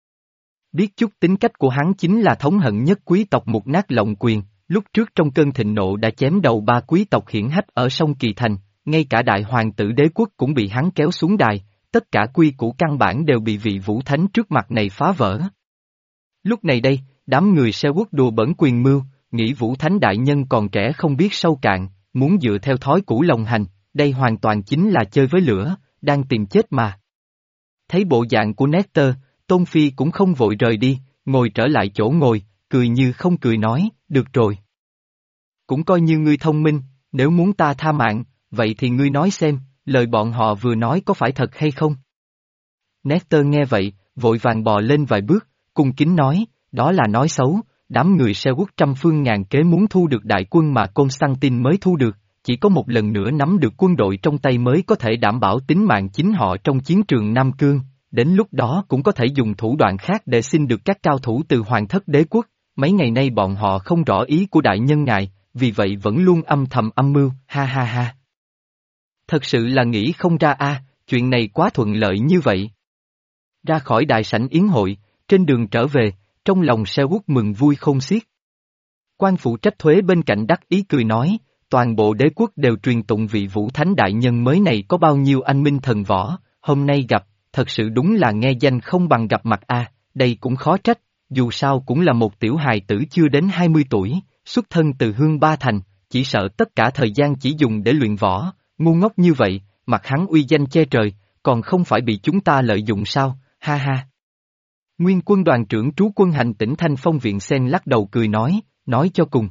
Biết chút tính cách của hắn chính là thống hận nhất quý tộc mục nát lộng quyền, lúc trước trong cơn thịnh nộ đã chém đầu ba quý tộc hiển hách ở sông Kỳ Thành, ngay cả đại hoàng tử đế quốc cũng bị hắn kéo xuống đài, tất cả quy củ căn bản đều bị vị Vũ Thánh trước mặt này phá vỡ. Lúc này đây, đám người Selwood đùa bẩn quyền mưu, nghĩ Vũ Thánh Đại Nhân còn trẻ không biết sâu cạn, muốn dựa theo thói cũ lộng hành, đây hoàn toàn chính là chơi với lửa, đang tìm chết mà. Thấy bộ dạng của Nestor, Tôn Phi cũng không vội rời đi, ngồi trở lại chỗ ngồi, cười như không cười nói, được rồi. Cũng coi như ngươi thông minh, nếu muốn ta tha mạng, vậy thì ngươi nói xem, lời bọn họ vừa nói có phải thật hay không? Nestor nghe vậy, vội vàng bò lên vài bước, cung kính nói, đó là nói xấu, đám người Selwood trăm phương ngàn kế muốn thu được đại quân mà Constantine mới thu được, chỉ có một lần nữa nắm được quân đội trong tay mới có thể đảm bảo tính mạng chính họ trong chiến trường Nam Cương, đến lúc đó cũng có thể dùng thủ đoạn khác để xin được các cao thủ từ hoàng thất đế quốc, mấy ngày nay bọn họ không rõ ý của đại nhân ngài, vì vậy vẫn luôn âm thầm âm mưu, ha ha ha. Thật sự là nghĩ không ra a, chuyện này quá thuận lợi như vậy. Ra khỏi đại sảnh yến hội, trên đường trở về, trong lòng Selwood mừng vui khôn xiết. Quan phụ trách thuế bên cạnh đắc ý cười nói, toàn bộ đế quốc đều truyền tụng vị Vũ Thánh Đại Nhân mới này có bao nhiêu anh minh thần võ, hôm nay gặp, thật sự đúng là nghe danh không bằng gặp mặt a, đây cũng khó trách, dù sao cũng là một tiểu hài tử chưa đến hai mươi tuổi, xuất thân từ Hương Ba Thành, chỉ sợ tất cả thời gian chỉ dùng để luyện võ, ngu ngốc như vậy, mặt hắn uy danh che trời, còn không phải bị chúng ta lợi dụng sao, ha ha. Nguyên quân đoàn trưởng trú quân hành tỉnh Thanh Phong Viện Sen lắc đầu cười nói, nói cho cùng.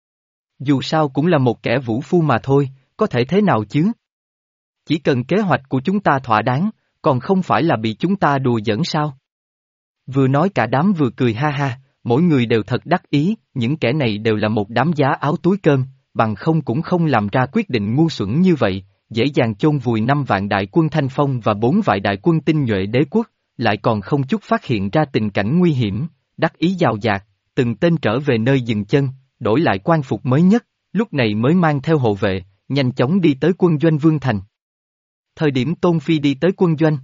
Dù sao cũng là một kẻ vũ phu mà thôi, có thể thế nào chứ? Chỉ cần kế hoạch của chúng ta thỏa đáng, còn không phải là bị chúng ta đùa giỡn sao? Vừa nói cả đám vừa cười ha ha, mỗi người đều thật đắc ý, những kẻ này đều là một đám giá áo túi cơm, bằng không cũng không làm ra quyết định ngu xuẩn như vậy, dễ dàng chôn vùi năm vạn đại quân Thanh Phong và bốn vạn đại quân tinh nhuệ đế quốc, lại còn không chút phát hiện ra tình cảnh nguy hiểm, đắc ý giàu dạt, từng tên trở về nơi dừng chân, đổi lại quan phục mới nhất, lúc này mới mang theo hộ vệ, nhanh chóng đi tới quân doanh Vương Thành. Thời điểm Tôn Phi đi tới quân doanh.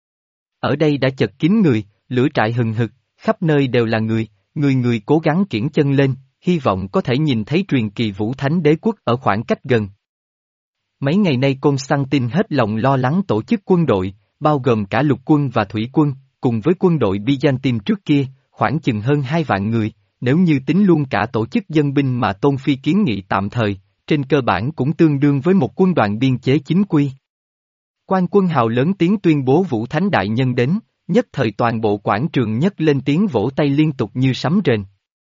Ở đây đã chật kín người, lửa trại hừng hực, khắp nơi đều là người, người người cố gắng kiễng chân lên, hy vọng có thể nhìn thấy truyền kỳ Vũ Thánh Đế quốc ở khoảng cách gần. Mấy ngày nay Constantine hết lòng lo lắng tổ chức quân đội, bao gồm cả lục quân và thủy quân, cùng với quân đội Byzantine trước kia, khoảng chừng hơn hai vạn người, nếu như tính luôn cả tổ chức dân binh mà Tôn Phi kiến nghị tạm thời, trên cơ bản cũng tương đương với một quân đoàn biên chế chính quy. Quan Quân Hào lớn tiếng tuyên bố Vũ Thánh Đại Nhân đến, nhất thời toàn bộ quảng trường nhấc lên tiếng vỗ tay liên tục như sấm rền.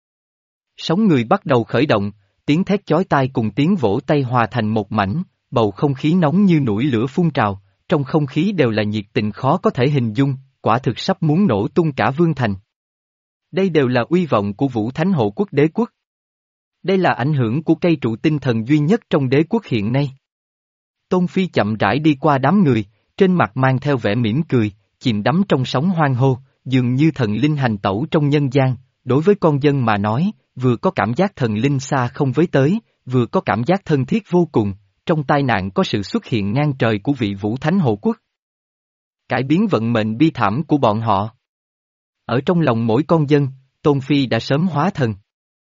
Sóng người bắt đầu khởi động, tiếng thét chói tai cùng tiếng vỗ tay hòa thành một mảnh, bầu không khí nóng như núi lửa phun trào, trong không khí đều là nhiệt tình khó có thể hình dung, quả thực sắp muốn nổ tung cả vương thành. Đây đều là uy vọng của Vũ Thánh Hộ Quốc Đế quốc. Đây là ảnh hưởng của cây trụ tinh thần duy nhất trong đế quốc hiện nay. Tôn Phi chậm rãi đi qua đám người, trên mặt mang theo vẻ mỉm cười, chìm đắm trong sóng hoan hô, dường như thần linh hành tẩu trong nhân gian, đối với con dân mà nói, vừa có cảm giác thần linh xa không với tới, vừa có cảm giác thân thiết vô cùng, trong tai nạn có sự xuất hiện ngang trời của vị Vũ Thánh Hộ Quốc. Cải biến vận mệnh bi thảm của bọn họ. Ở trong lòng mỗi con dân, Tôn Phi đã sớm hóa thần.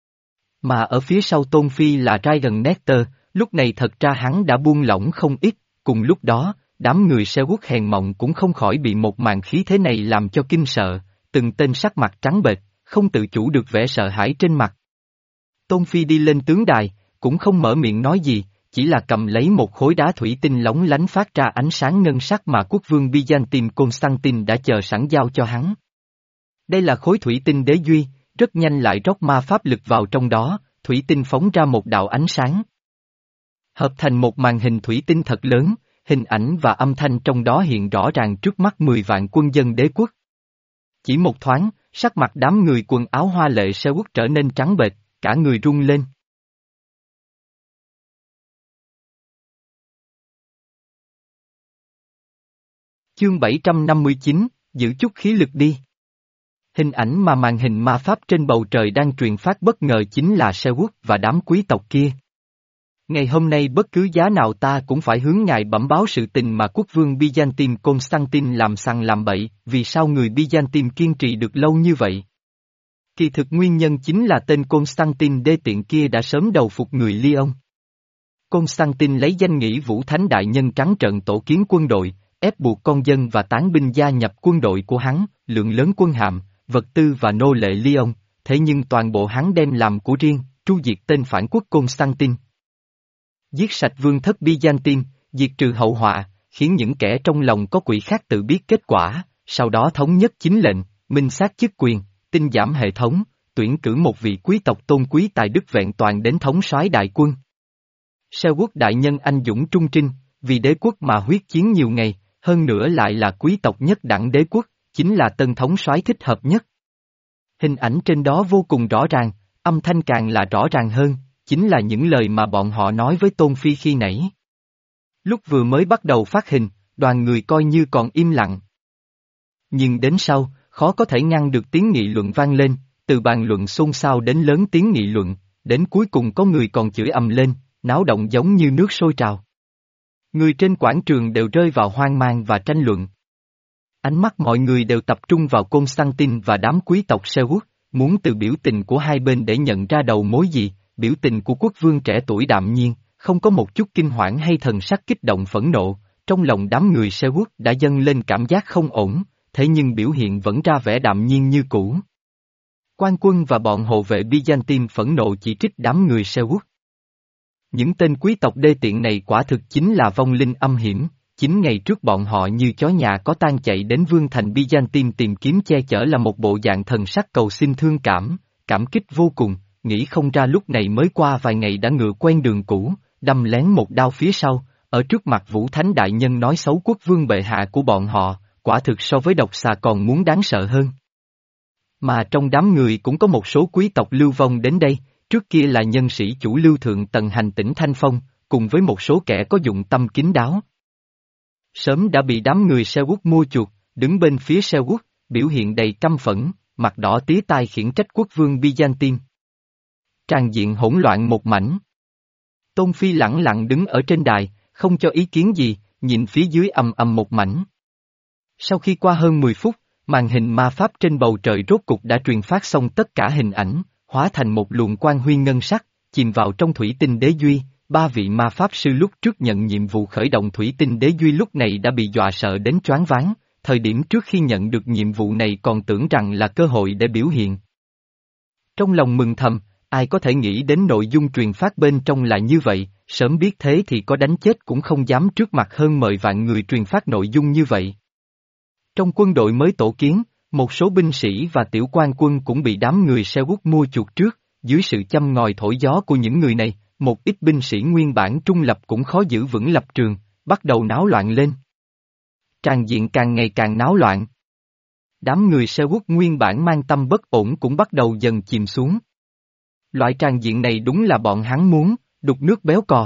Mà ở phía sau Tôn Phi là Ryan Nectar, lúc này thật ra hắn đã buông lỏng không ít, cùng lúc đó, đám người xe quốc hèn mọn cũng không khỏi bị một màn khí thế này làm cho kinh sợ, từng tên sắc mặt trắng bệch, không tự chủ được vẻ sợ hãi trên mặt. Tôn Phi đi lên tướng đài, cũng không mở miệng nói gì, chỉ là cầm lấy một khối đá thủy tinh lóng lánh phát ra ánh sáng ngân sắc mà quốc vương Byzantine Constantine đã chờ sẵn giao cho hắn. Đây là khối thủy tinh đế duy, rất nhanh lại rót ma pháp lực vào trong đó, thủy tinh phóng ra một đạo ánh sáng. Hợp thành một màn hình thủy tinh thật lớn, hình ảnh và âm thanh trong đó hiện rõ ràng trước mắt mười vạn quân dân đế quốc. Chỉ một thoáng, sắc mặt đám người quần áo hoa lệ xe quốc trở nên trắng bệch, cả người run lên. Chương bảy trăm năm mươi chín, giữ chút khí lực đi. Hình ảnh mà màn hình ma pháp trên bầu trời đang truyền phát bất ngờ chính là Sherwood và đám quý tộc kia. Ngày hôm nay bất cứ giá nào ta cũng phải hướng ngài bẩm báo sự tình mà quốc vương Byzantine Constantine làm sằng làm bậy, vì sao người Byzantine kiên trì được lâu như vậy? Kỳ thực nguyên nhân chính là tên Constantine đê tiện kia đã sớm đầu phục người Lyon. Constantine lấy danh nghĩa Vũ Thánh Đại Nhân trắng trợn tổ kiến quân đội, ép buộc con dân và tán binh gia nhập quân đội của hắn, lượng lớn quân hàm, vật tư và nô lệ Lyon, thế nhưng toàn bộ hắn đem làm của riêng, tru diệt tên phản quốc Constantine. Giết sạch vương thất Byzantine, diệt trừ hậu họa, khiến những kẻ trong lòng có quỷ khác tự biết kết quả, sau đó thống nhất chính lệnh, minh xác chức quyền, tinh giảm hệ thống, tuyển cử một vị quý tộc tôn quý tài đức vẹn toàn đến thống soái đại quân. Sherwood đại nhân anh dũng trung trinh, vì đế quốc mà huyết chiến nhiều ngày, hơn nữa lại là quý tộc nhất đẳng đế quốc, chính là tân thống soái thích hợp nhất. Hình ảnh trên đó vô cùng rõ ràng, âm thanh càng là rõ ràng hơn, chính là những lời mà bọn họ nói với Tôn Phi khi nãy. Lúc vừa mới bắt đầu phát hình, đoàn người coi như còn im lặng. Nhưng đến sau, khó có thể ngăn được tiếng nghị luận vang lên, từ bàn luận xôn xao đến lớn tiếng nghị luận, đến cuối cùng có người còn chửi ầm lên, náo động giống như nước sôi trào. Người trên quảng trường đều rơi vào hoang mang và tranh luận. Ánh mắt mọi người đều tập trung vào Constantine và đám quý tộc Sherwood, muốn từ biểu tình của hai bên để nhận ra đầu mối gì, biểu tình của quốc vương trẻ tuổi đạm nhiên, không có một chút kinh hoảng hay thần sắc kích động phẫn nộ, trong lòng đám người Sherwood đã dâng lên cảm giác không ổn, thế nhưng biểu hiện vẫn ra vẻ đạm nhiên như cũ. Quan quân và bọn hộ vệ Byzantine phẫn nộ chỉ trích đám người Sherwood. Những tên quý tộc đê tiện này quả thực chính là vong linh âm hiểm, chín ngày trước bọn họ như chó nhà có tang chạy đến vương thành Byzantine tìm kiếm che chở là một bộ dạng thần sắc cầu xin thương cảm, cảm kích vô cùng, nghĩ không ra lúc này mới qua vài ngày đã ngựa quen đường cũ, đâm lén một đao phía sau, ở trước mặt Vũ Thánh Đại Nhân nói xấu quốc vương bệ hạ của bọn họ, quả thực so với độc xà còn muốn đáng sợ hơn. Mà trong đám người cũng có một số quý tộc lưu vong đến đây, trước kia là nhân sĩ chủ lưu thượng tầng hành tỉnh Thanh Phong, cùng với một số kẻ có dụng tâm kín đáo. Sớm đã bị đám người Sherwood mua chuộc, đứng bên phía Sherwood, biểu hiện đầy căm phẫn, mặt đỏ tía tai khiển trách quốc vương Byzantine. Tràn diện hỗn loạn một mảnh. Tôn Phi lẳng lặng đứng ở trên đài, không cho ý kiến gì, nhìn phía dưới ầm ầm một mảnh. Sau khi qua hơn mười phút, màn hình ma pháp trên bầu trời rốt cục đã truyền phát xong tất cả hình ảnh, hóa thành một luồng quang huy ngân sắc, chìm vào trong thủy tinh đế duy. Ba vị ma pháp sư lúc trước nhận nhiệm vụ khởi động thủy tinh đế duy lúc này đã bị dọa sợ đến choáng váng, thời điểm trước khi nhận được nhiệm vụ này còn tưởng rằng là cơ hội để biểu hiện. Trong lòng mừng thầm, ai có thể nghĩ đến nội dung truyền phát bên trong là như vậy, sớm biết thế thì có đánh chết cũng không dám trước mặt hơn mười vạn người truyền phát nội dung như vậy. Trong quân đội mới tổ kiến, một số binh sĩ và tiểu quan quân cũng bị đám người Selwood mua chuộc trước, dưới sự châm ngòi thổi gió của những người này, một ít binh sĩ nguyên bản trung lập cũng khó giữ vững lập trường, bắt đầu náo loạn lên. Tràng diện càng ngày càng náo loạn. Đám người Selwood nguyên bản mang tâm bất ổn cũng bắt đầu dần chìm xuống. Loại tràng diện này đúng là bọn hắn muốn, đục nước béo cò.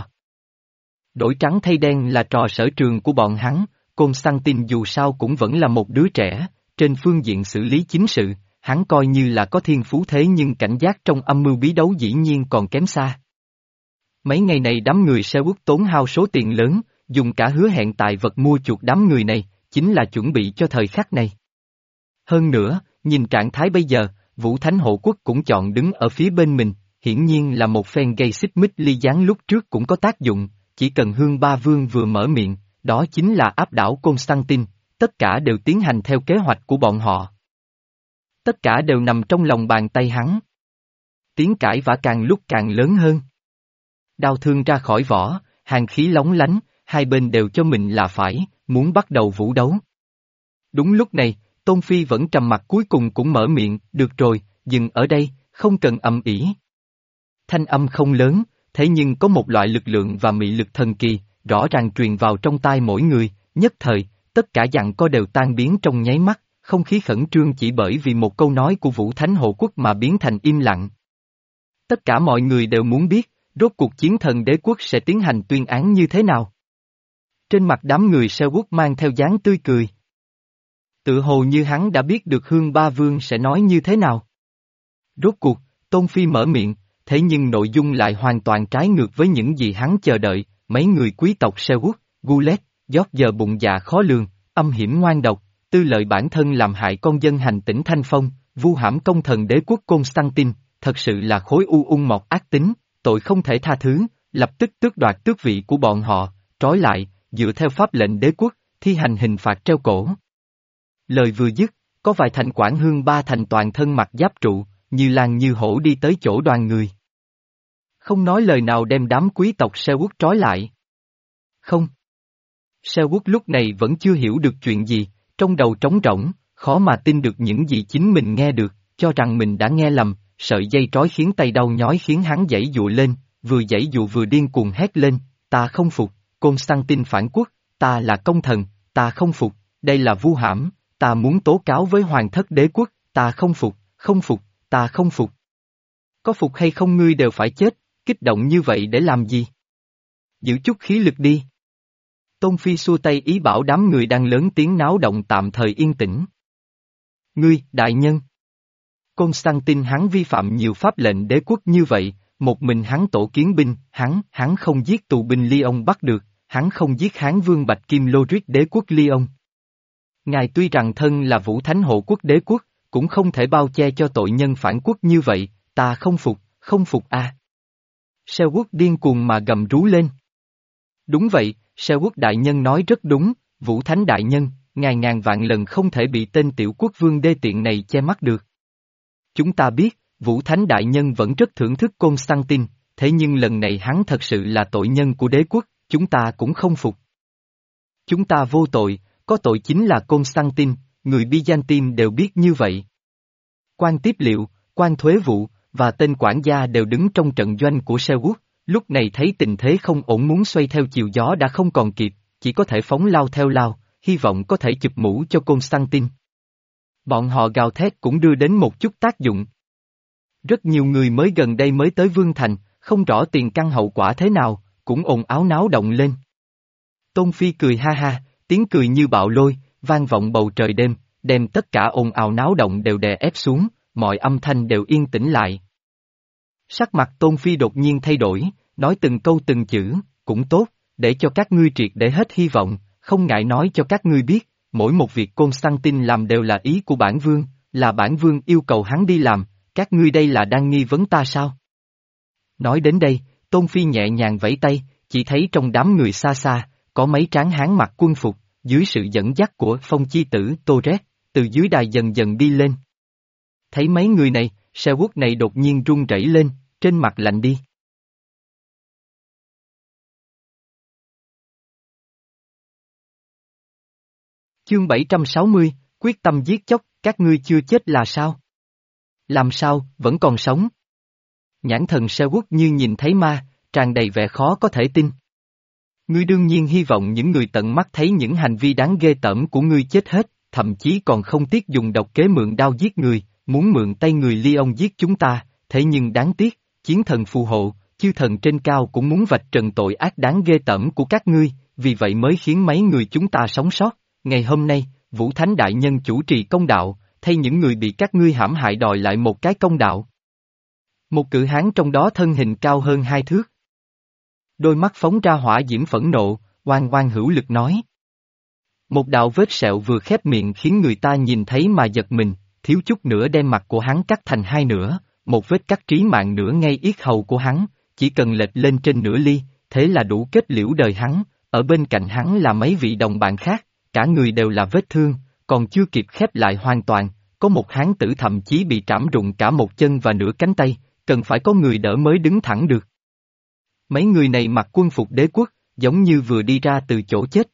Đổi trắng thay đen là trò sở trường của bọn hắn, Constantine dù sao cũng vẫn là một đứa trẻ, trên phương diện xử lý chính sự, hắn coi như là có thiên phú thế nhưng cảnh giác trong âm mưu bí đấu dĩ nhiên còn kém xa. Mấy ngày này đám người Selwood tốn hao số tiền lớn, dùng cả hứa hẹn tài vật mua chuộc đám người này, chính là chuẩn bị cho thời khắc này. Hơn nữa, nhìn trạng thái bây giờ, Vũ Thánh Hộ Quốc cũng chọn đứng ở phía bên mình, hiển nhiên là một phen gây xích mích ly gián lúc trước cũng có tác dụng, chỉ cần Hương Ba Vương vừa mở miệng, đó chính là áp đảo Constantine, tất cả đều tiến hành theo kế hoạch của bọn họ. Tất cả đều nằm trong lòng bàn tay hắn. Tiếng cãi vã càng lúc càng lớn hơn. Đao thương ra khỏi vỏ, hàn khí lóng lánh, hai bên đều cho mình là phải, muốn bắt đầu vũ đấu. Đúng lúc này, Tôn Phi vẫn trầm mặc cuối cùng cũng mở miệng, được rồi, dừng ở đây, không cần ầm ĩ. Thanh âm không lớn, thế nhưng có một loại lực lượng và mị lực thần kỳ, rõ ràng truyền vào trong tai mỗi người, nhất thời, tất cả dặn co đều tan biến trong nháy mắt, không khí khẩn trương chỉ bởi vì một câu nói của Vũ Thánh Hộ Quốc mà biến thành im lặng. Tất cả mọi người đều muốn biết, rốt cuộc chiến thần đế quốc sẽ tiến hành tuyên án như thế nào. Trên mặt đám người Selwood mang theo dáng tươi cười. Tự hồ như hắn đã biết được Hương Ba Vương sẽ nói như thế nào. Rốt cuộc, Tôn Phi mở miệng, thế nhưng nội dung lại hoàn toàn trái ngược với những gì hắn chờ đợi, mấy người quý tộc Selwood, Gulet, giót giờ bụng dạ khó lường, âm hiểm ngoan độc, tư lợi bản thân làm hại con dân hành tỉnh Thanh Phong, vu hãm công thần đế quốc Constantine, thật sự là khối u ung mọc ác tính, tội không thể tha thứ, lập tức tước đoạt tước vị của bọn họ, trói lại, dựa theo pháp lệnh đế quốc, thi hành hình phạt treo cổ. Lời vừa dứt, có vài thành quản Hương Ba thành toàn thân mặc giáp trụ, như lan như hổ đi tới chỗ đoàn người. Không nói lời nào đem đám quý tộc Selwood trói lại. Không. Selwood lúc này vẫn chưa hiểu được chuyện gì, trong đầu trống rỗng, khó mà tin được những gì chính mình nghe được, cho rằng mình đã nghe lầm, sợi dây trói khiến tay đau nhói khiến hắn giãy dụa lên, vừa giãy dụa vừa điên cuồng hét lên, ta không phục, Constantine phản quốc, ta là công thần, ta không phục, đây là vu hãm, ta muốn tố cáo với hoàng thất đế quốc, ta không phục, không phục, ta không phục. Có phục hay không ngươi đều phải chết, kích động như vậy để làm gì? Giữ chút khí lực đi. Tôn Phi xua tay ý bảo đám người đang lớn tiếng náo động tạm thời yên tĩnh. Ngươi, đại nhân. Constantine hắn vi phạm nhiều pháp lệnh đế quốc như vậy, một mình hắn tổ kiến binh, hắn, hắn không giết tù binh Lyon bắt được, hắn không giết Hán vương Bạch Kim Loric đế quốc Lyon. Ngài tuy rằng thân là Vũ Thánh Hộ Quốc đế quốc, cũng không thể bao che cho tội nhân phản quốc như vậy, ta không phục, không phục a. À. Selwood điên cuồng mà gầm rú lên. Đúng vậy, Selwood đại nhân nói rất đúng, Vũ Thánh đại nhân, ngài ngàn vạn lần không thể bị tên tiểu quốc vương đê tiện này che mắt được. Chúng ta biết, Vũ Thánh đại nhân vẫn rất thưởng thức Constantine, thế nhưng lần này hắn thật sự là tội nhân của đế quốc, chúng ta cũng không phục. Chúng ta vô tội, có tội chính là Constantine, người Byzantine đều biết như vậy. Quan tiếp liệu, quan thuế vụ, và tên quản gia đều đứng trong trận doanh của Selwood, lúc này thấy tình thế không ổn muốn xoay theo chiều gió đã không còn kịp, chỉ có thể phóng lao theo lao, hy vọng có thể chụp mũ cho Constantine. Bọn họ gào thét cũng đưa đến một chút tác dụng. Rất nhiều người mới gần đây mới tới Vương Thành, không rõ tiền căn hậu quả thế nào, cũng ồn áo náo động lên. Tôn Phi cười ha ha, tiếng cười như bạo lôi, vang vọng bầu trời đêm, đem tất cả ồn ào náo động đều đè ép xuống, mọi âm thanh đều yên tĩnh lại. Sắc mặt Tôn Phi đột nhiên thay đổi, nói từng câu từng chữ, cũng tốt, để cho các ngươi triệt để hết hy vọng, không ngại nói cho các ngươi biết, mỗi một việc Constantine làm đều là ý của bản vương, là bản vương yêu cầu hắn đi làm, Các ngươi đây là đang nghi vấn ta sao? Nói đến đây, Tôn Phi nhẹ nhàng vẫy tay, chỉ thấy trong đám người xa xa, có mấy tráng hán mặc quân phục, dưới sự dẫn dắt của phong chi tử Tô Rét, từ dưới đài dần dần đi lên. Thấy mấy người này, xe quốc này đột nhiên run rẩy lên, trên mặt lạnh đi. Chương bảy trăm sáu mươi, quyết tâm giết chóc, các ngươi chưa chết là sao? Làm sao, vẫn còn sống? Nhãn thần xe quốc như nhìn thấy ma, tràn đầy vẻ khó có thể tin. Ngươi đương nhiên hy vọng những người tận mắt thấy những hành vi đáng ghê tởm của ngươi chết hết, thậm chí còn không tiếc dùng độc kế mượn đao giết người, muốn mượn tay người Lyon giết chúng ta, thế nhưng đáng tiếc, chiến thần phù hộ, chư thần trên cao cũng muốn vạch trần tội ác đáng ghê tởm của các ngươi, vì vậy mới khiến mấy người chúng ta sống sót. Ngày hôm nay, Vũ Thánh Đại Nhân chủ trì công đạo, thay những người bị các ngươi hãm hại đòi lại một cái công đạo. Một cự hán trong đó thân hình cao hơn hai thước. Đôi mắt phóng ra hỏa diễm phẫn nộ, oang oang hữu lực nói. Một đạo vết sẹo vừa khép miệng khiến người ta nhìn thấy mà giật mình, thiếu chút nữa đem mặt của hắn cắt thành hai nửa, một vết cắt trí mạng nửa ngay yết hầu của hắn, chỉ cần lệch lên trên nửa ly, thế là đủ kết liễu đời hắn, ở bên cạnh hắn là mấy vị đồng bạn khác, cả người đều là vết thương, còn chưa kịp khép lại hoàn toàn, có một hán tử thậm chí bị trảm rụng cả một chân và nửa cánh tay, cần phải có người đỡ mới đứng thẳng được. Mấy người này mặc quân phục đế quốc, giống như vừa đi ra từ chỗ chết.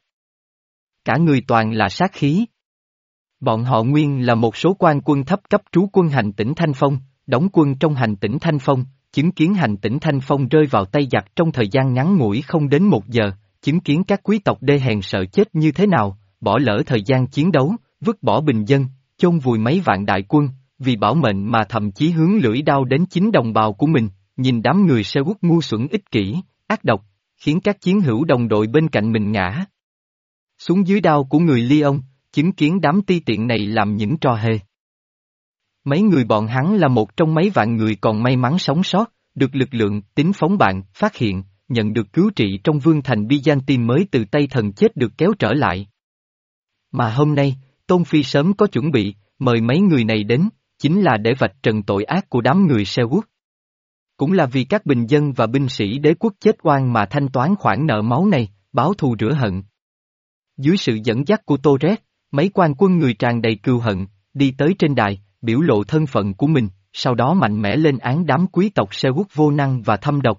Cả người toàn là sát khí. Bọn họ nguyên là một số quan quân thấp cấp trú quân hành tỉnh Thanh Phong, đóng quân trong hành tỉnh Thanh Phong, chứng kiến hành tỉnh Thanh Phong rơi vào tay giặc trong thời gian ngắn ngủi không đến một giờ, chứng kiến các quý tộc đê hèn sợ chết như thế nào, bỏ lỡ thời gian chiến đấu, vứt bỏ bình dân, chôn vùi mấy vạn đại quân, vì bảo mệnh mà thậm chí hướng lưỡi đao đến chính đồng bào của mình, nhìn đám người xe quốc ngu xuẩn ích kỷ, ác độc, khiến các chiến hữu đồng đội bên cạnh mình ngã xuống dưới đao của người Lyon, chứng kiến đám ti tiện này làm những trò hề. Mấy người bọn hắn là một trong mấy vạn người còn may mắn sống sót, được lực lượng tính phóng bạn phát hiện, nhận được cứu trị trong vương thành Byzantine mới từ tay thần chết được kéo trở lại. Mà hôm nay, Tôn Phi sớm có chuẩn bị, mời mấy người này đến, chính là để vạch trần tội ác của đám người xe quốc. Cũng là vì các bình dân và binh sĩ đế quốc chết oan mà thanh toán khoản nợ máu này, báo thù rửa hận. Dưới sự dẫn dắt của Tô Rét, mấy quan quân người tràn đầy cừu hận, đi tới trên đài, biểu lộ thân phận của mình, sau đó mạnh mẽ lên án đám quý tộc xe quốc vô năng và thâm độc.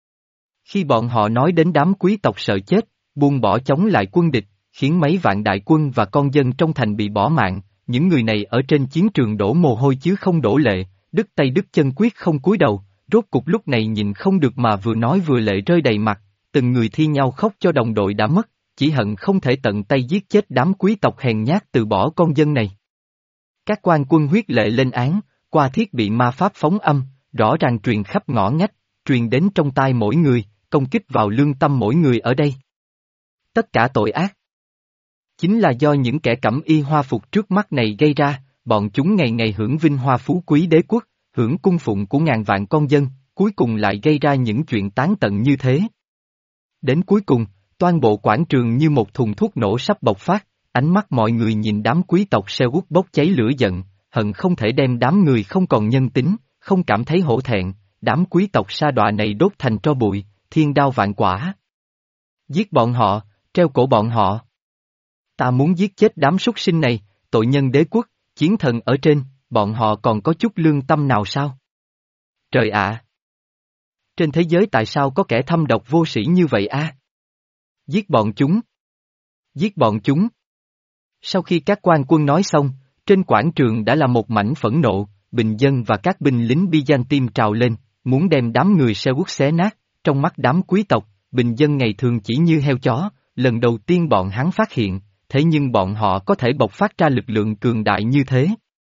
Khi bọn họ nói đến đám quý tộc sợ chết, buông bỏ chống lại quân địch, khiến mấy vạn đại quân và con dân trong thành bị bỏ mạng, những người này ở trên chiến trường đổ mồ hôi chứ không đổ lệ, đứt tay đứt chân quyết không cúi đầu, rốt cục lúc này nhìn không được mà vừa nói vừa lệ rơi đầy mặt, từng người thi nhau khóc cho đồng đội đã mất, chỉ hận không thể tận tay giết chết đám quý tộc hèn nhát từ bỏ con dân này. Các quan quân huyết lệ lên án, qua thiết bị ma pháp phóng âm, rõ ràng truyền khắp ngõ ngách, truyền đến trong tai mỗi người, công kích vào lương tâm mỗi người ở đây. Tất cả tội ác chính là do những kẻ cẩm y hoa phục trước mắt này gây ra, bọn chúng ngày ngày hưởng vinh hoa phú quý đế quốc, hưởng cung phụng của ngàn vạn con dân, cuối cùng lại gây ra những chuyện tán tận như thế. Đến cuối cùng, toàn bộ quảng trường như một thùng thuốc nổ sắp bộc phát, ánh mắt mọi người nhìn đám quý tộc xe quốc bốc cháy lửa giận, hận không thể đem đám người không còn nhân tính, không cảm thấy hổ thẹn, đám quý tộc sa đọa này đốt thành tro bụi, thiên đao vạn quả. Giết bọn họ, treo cổ bọn họ. Ta muốn giết chết đám súc sinh này, tội nhân đế quốc, chiến thần ở trên, bọn họ còn có chút lương tâm nào sao? Trời ạ! Trên thế giới tại sao có kẻ thâm độc vô sĩ như vậy a? Giết bọn chúng! Giết bọn chúng! Sau khi các quan quân nói xong, trên quảng trường đã là một mảnh phẫn nộ, bình dân và các binh lính Byzantine trào lên, muốn đem đám người xe quốc xé nát, trong mắt đám quý tộc, bình dân ngày thường chỉ như heo chó, lần đầu tiên bọn hắn phát hiện, thế nhưng bọn họ có thể bộc phát ra lực lượng cường đại như thế.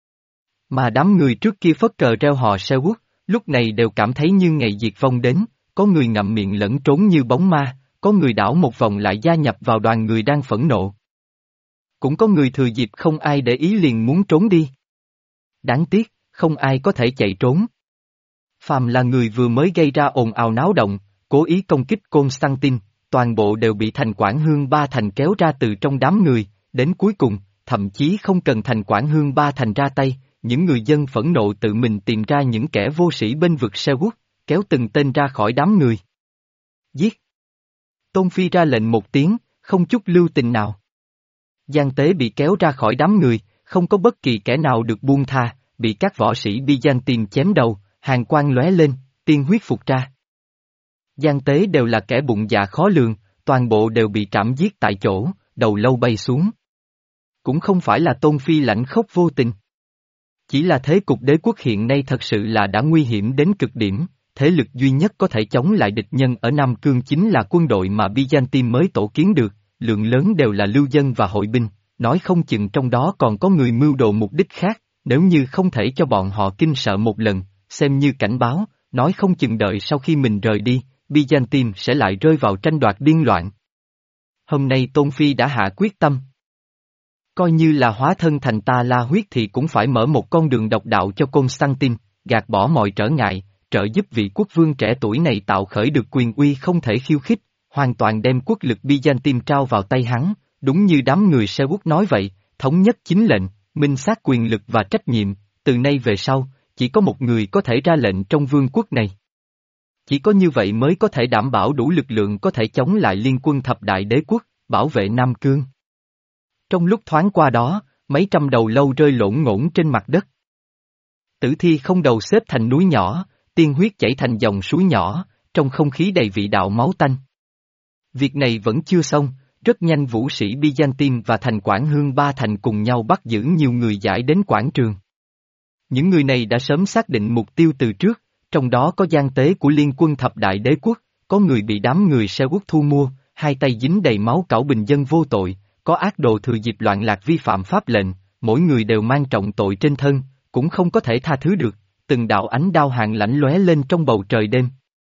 Mà đám người trước kia phất cờ reo hò xe quốc, lúc này đều cảm thấy như ngày diệt vong đến, có người ngậm miệng lẫn trốn như bóng ma, có người đảo một vòng lại gia nhập vào đoàn người đang phẫn nộ. Cũng có người thừa dịp không ai để ý liền muốn trốn đi. Đáng tiếc, không ai có thể chạy trốn. Phàm là người vừa mới gây ra ồn ào náo động, cố ý công kích Constantine, toàn bộ đều bị Thành Quản Hương Ba Thành kéo ra từ trong đám người, đến cuối cùng, thậm chí không cần Thành Quản Hương Ba Thành ra tay, những người dân phẫn nộ tự mình tìm ra những kẻ vô sĩ bên vực Seoul, kéo từng tên ra khỏi đám người. Giết! Tôn Phi ra lệnh một tiếng, không chút lưu tình nào. Giang Tế bị kéo ra khỏi đám người, không có bất kỳ kẻ nào được buông tha, bị các võ sĩ Byzantine chém đầu, hàn quang lóe lên, tiên huyết phụt ra. Giang Tế đều là kẻ bụng dạ khó lường, toàn bộ đều bị trảm giết tại chỗ, đầu lâu bay xuống. Cũng không phải là Tôn Phi lãnh khốc vô tình. Chỉ là thế cục đế quốc hiện nay thật sự là đã nguy hiểm đến cực điểm, thế lực duy nhất có thể chống lại địch nhân ở Nam Cương chính là quân đội mà Byzantine mới tổ kiến được, lượng lớn đều là lưu dân và hội binh, nói không chừng trong đó còn có người mưu đồ mục đích khác, nếu như không thể cho bọn họ kinh sợ một lần, xem như cảnh báo, nói không chừng đợi sau khi mình rời đi, Byzantine sẽ lại rơi vào tranh đoạt điên loạn. Hôm nay Tôn Phi đã hạ quyết tâm. Coi như là hóa thân thành ta la huyết thì cũng phải mở một con đường độc đạo cho Constantine, gạt bỏ mọi trở ngại, trợ giúp vị quốc vương trẻ tuổi này tạo khởi được quyền uy không thể khiêu khích, hoàn toàn đem quốc lực Byzantine trao vào tay hắn, đúng như đám người Seoul nói vậy, thống nhất chính lệnh, minh xác quyền lực và trách nhiệm, từ nay về sau, chỉ có một người có thể ra lệnh trong vương quốc này. Chỉ có như vậy mới có thể đảm bảo đủ lực lượng có thể chống lại liên quân thập đại đế quốc, bảo vệ Nam Cương. Trong lúc thoáng qua đó, mấy trăm đầu lâu rơi lổn ngổn trên mặt đất. Tử thi không đầu xếp thành núi nhỏ, tiên huyết chảy thành dòng suối nhỏ, trong không khí đầy vị đạo máu tanh. Việc này vẫn chưa xong, rất nhanh vũ sĩ Byzantine và thành quản hương ba thành cùng nhau bắt giữ nhiều người giải đến quảng trường. Những người này đã sớm xác định mục tiêu từ trước, trong đó có gian tế của liên quân thập đại đế quốc, có người bị đám người Seoul thu mua, hai tay dính đầy máu cảo bình dân vô tội, có ác đồ thừa dịp loạn lạc vi phạm pháp lệnh, mỗi người đều mang trọng tội trên thân, cũng không có thể tha thứ được, từng đạo ánh đao hàn lãnh lóe lên trong bầu trời đêm.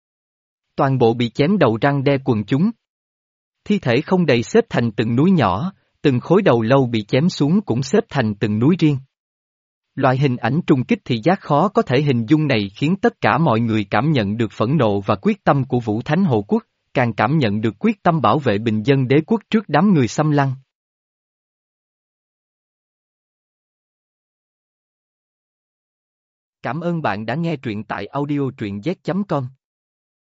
Toàn bộ bị chém đầu răng đe quần chúng. Thi thể không đầy xếp thành từng núi nhỏ, từng khối đầu lâu bị chém xuống cũng xếp thành từng núi riêng. Loại hình ảnh trung kích thì giác khó có thể hình dung này khiến tất cả mọi người cảm nhận được phẫn nộ và quyết tâm của Vũ Thánh Hộ Quốc, càng cảm nhận được quyết tâm bảo vệ bình dân đế quốc trước đám người xâm lăng. Cảm ơn bạn đã nghe truyện tại audio truyện z chấm com.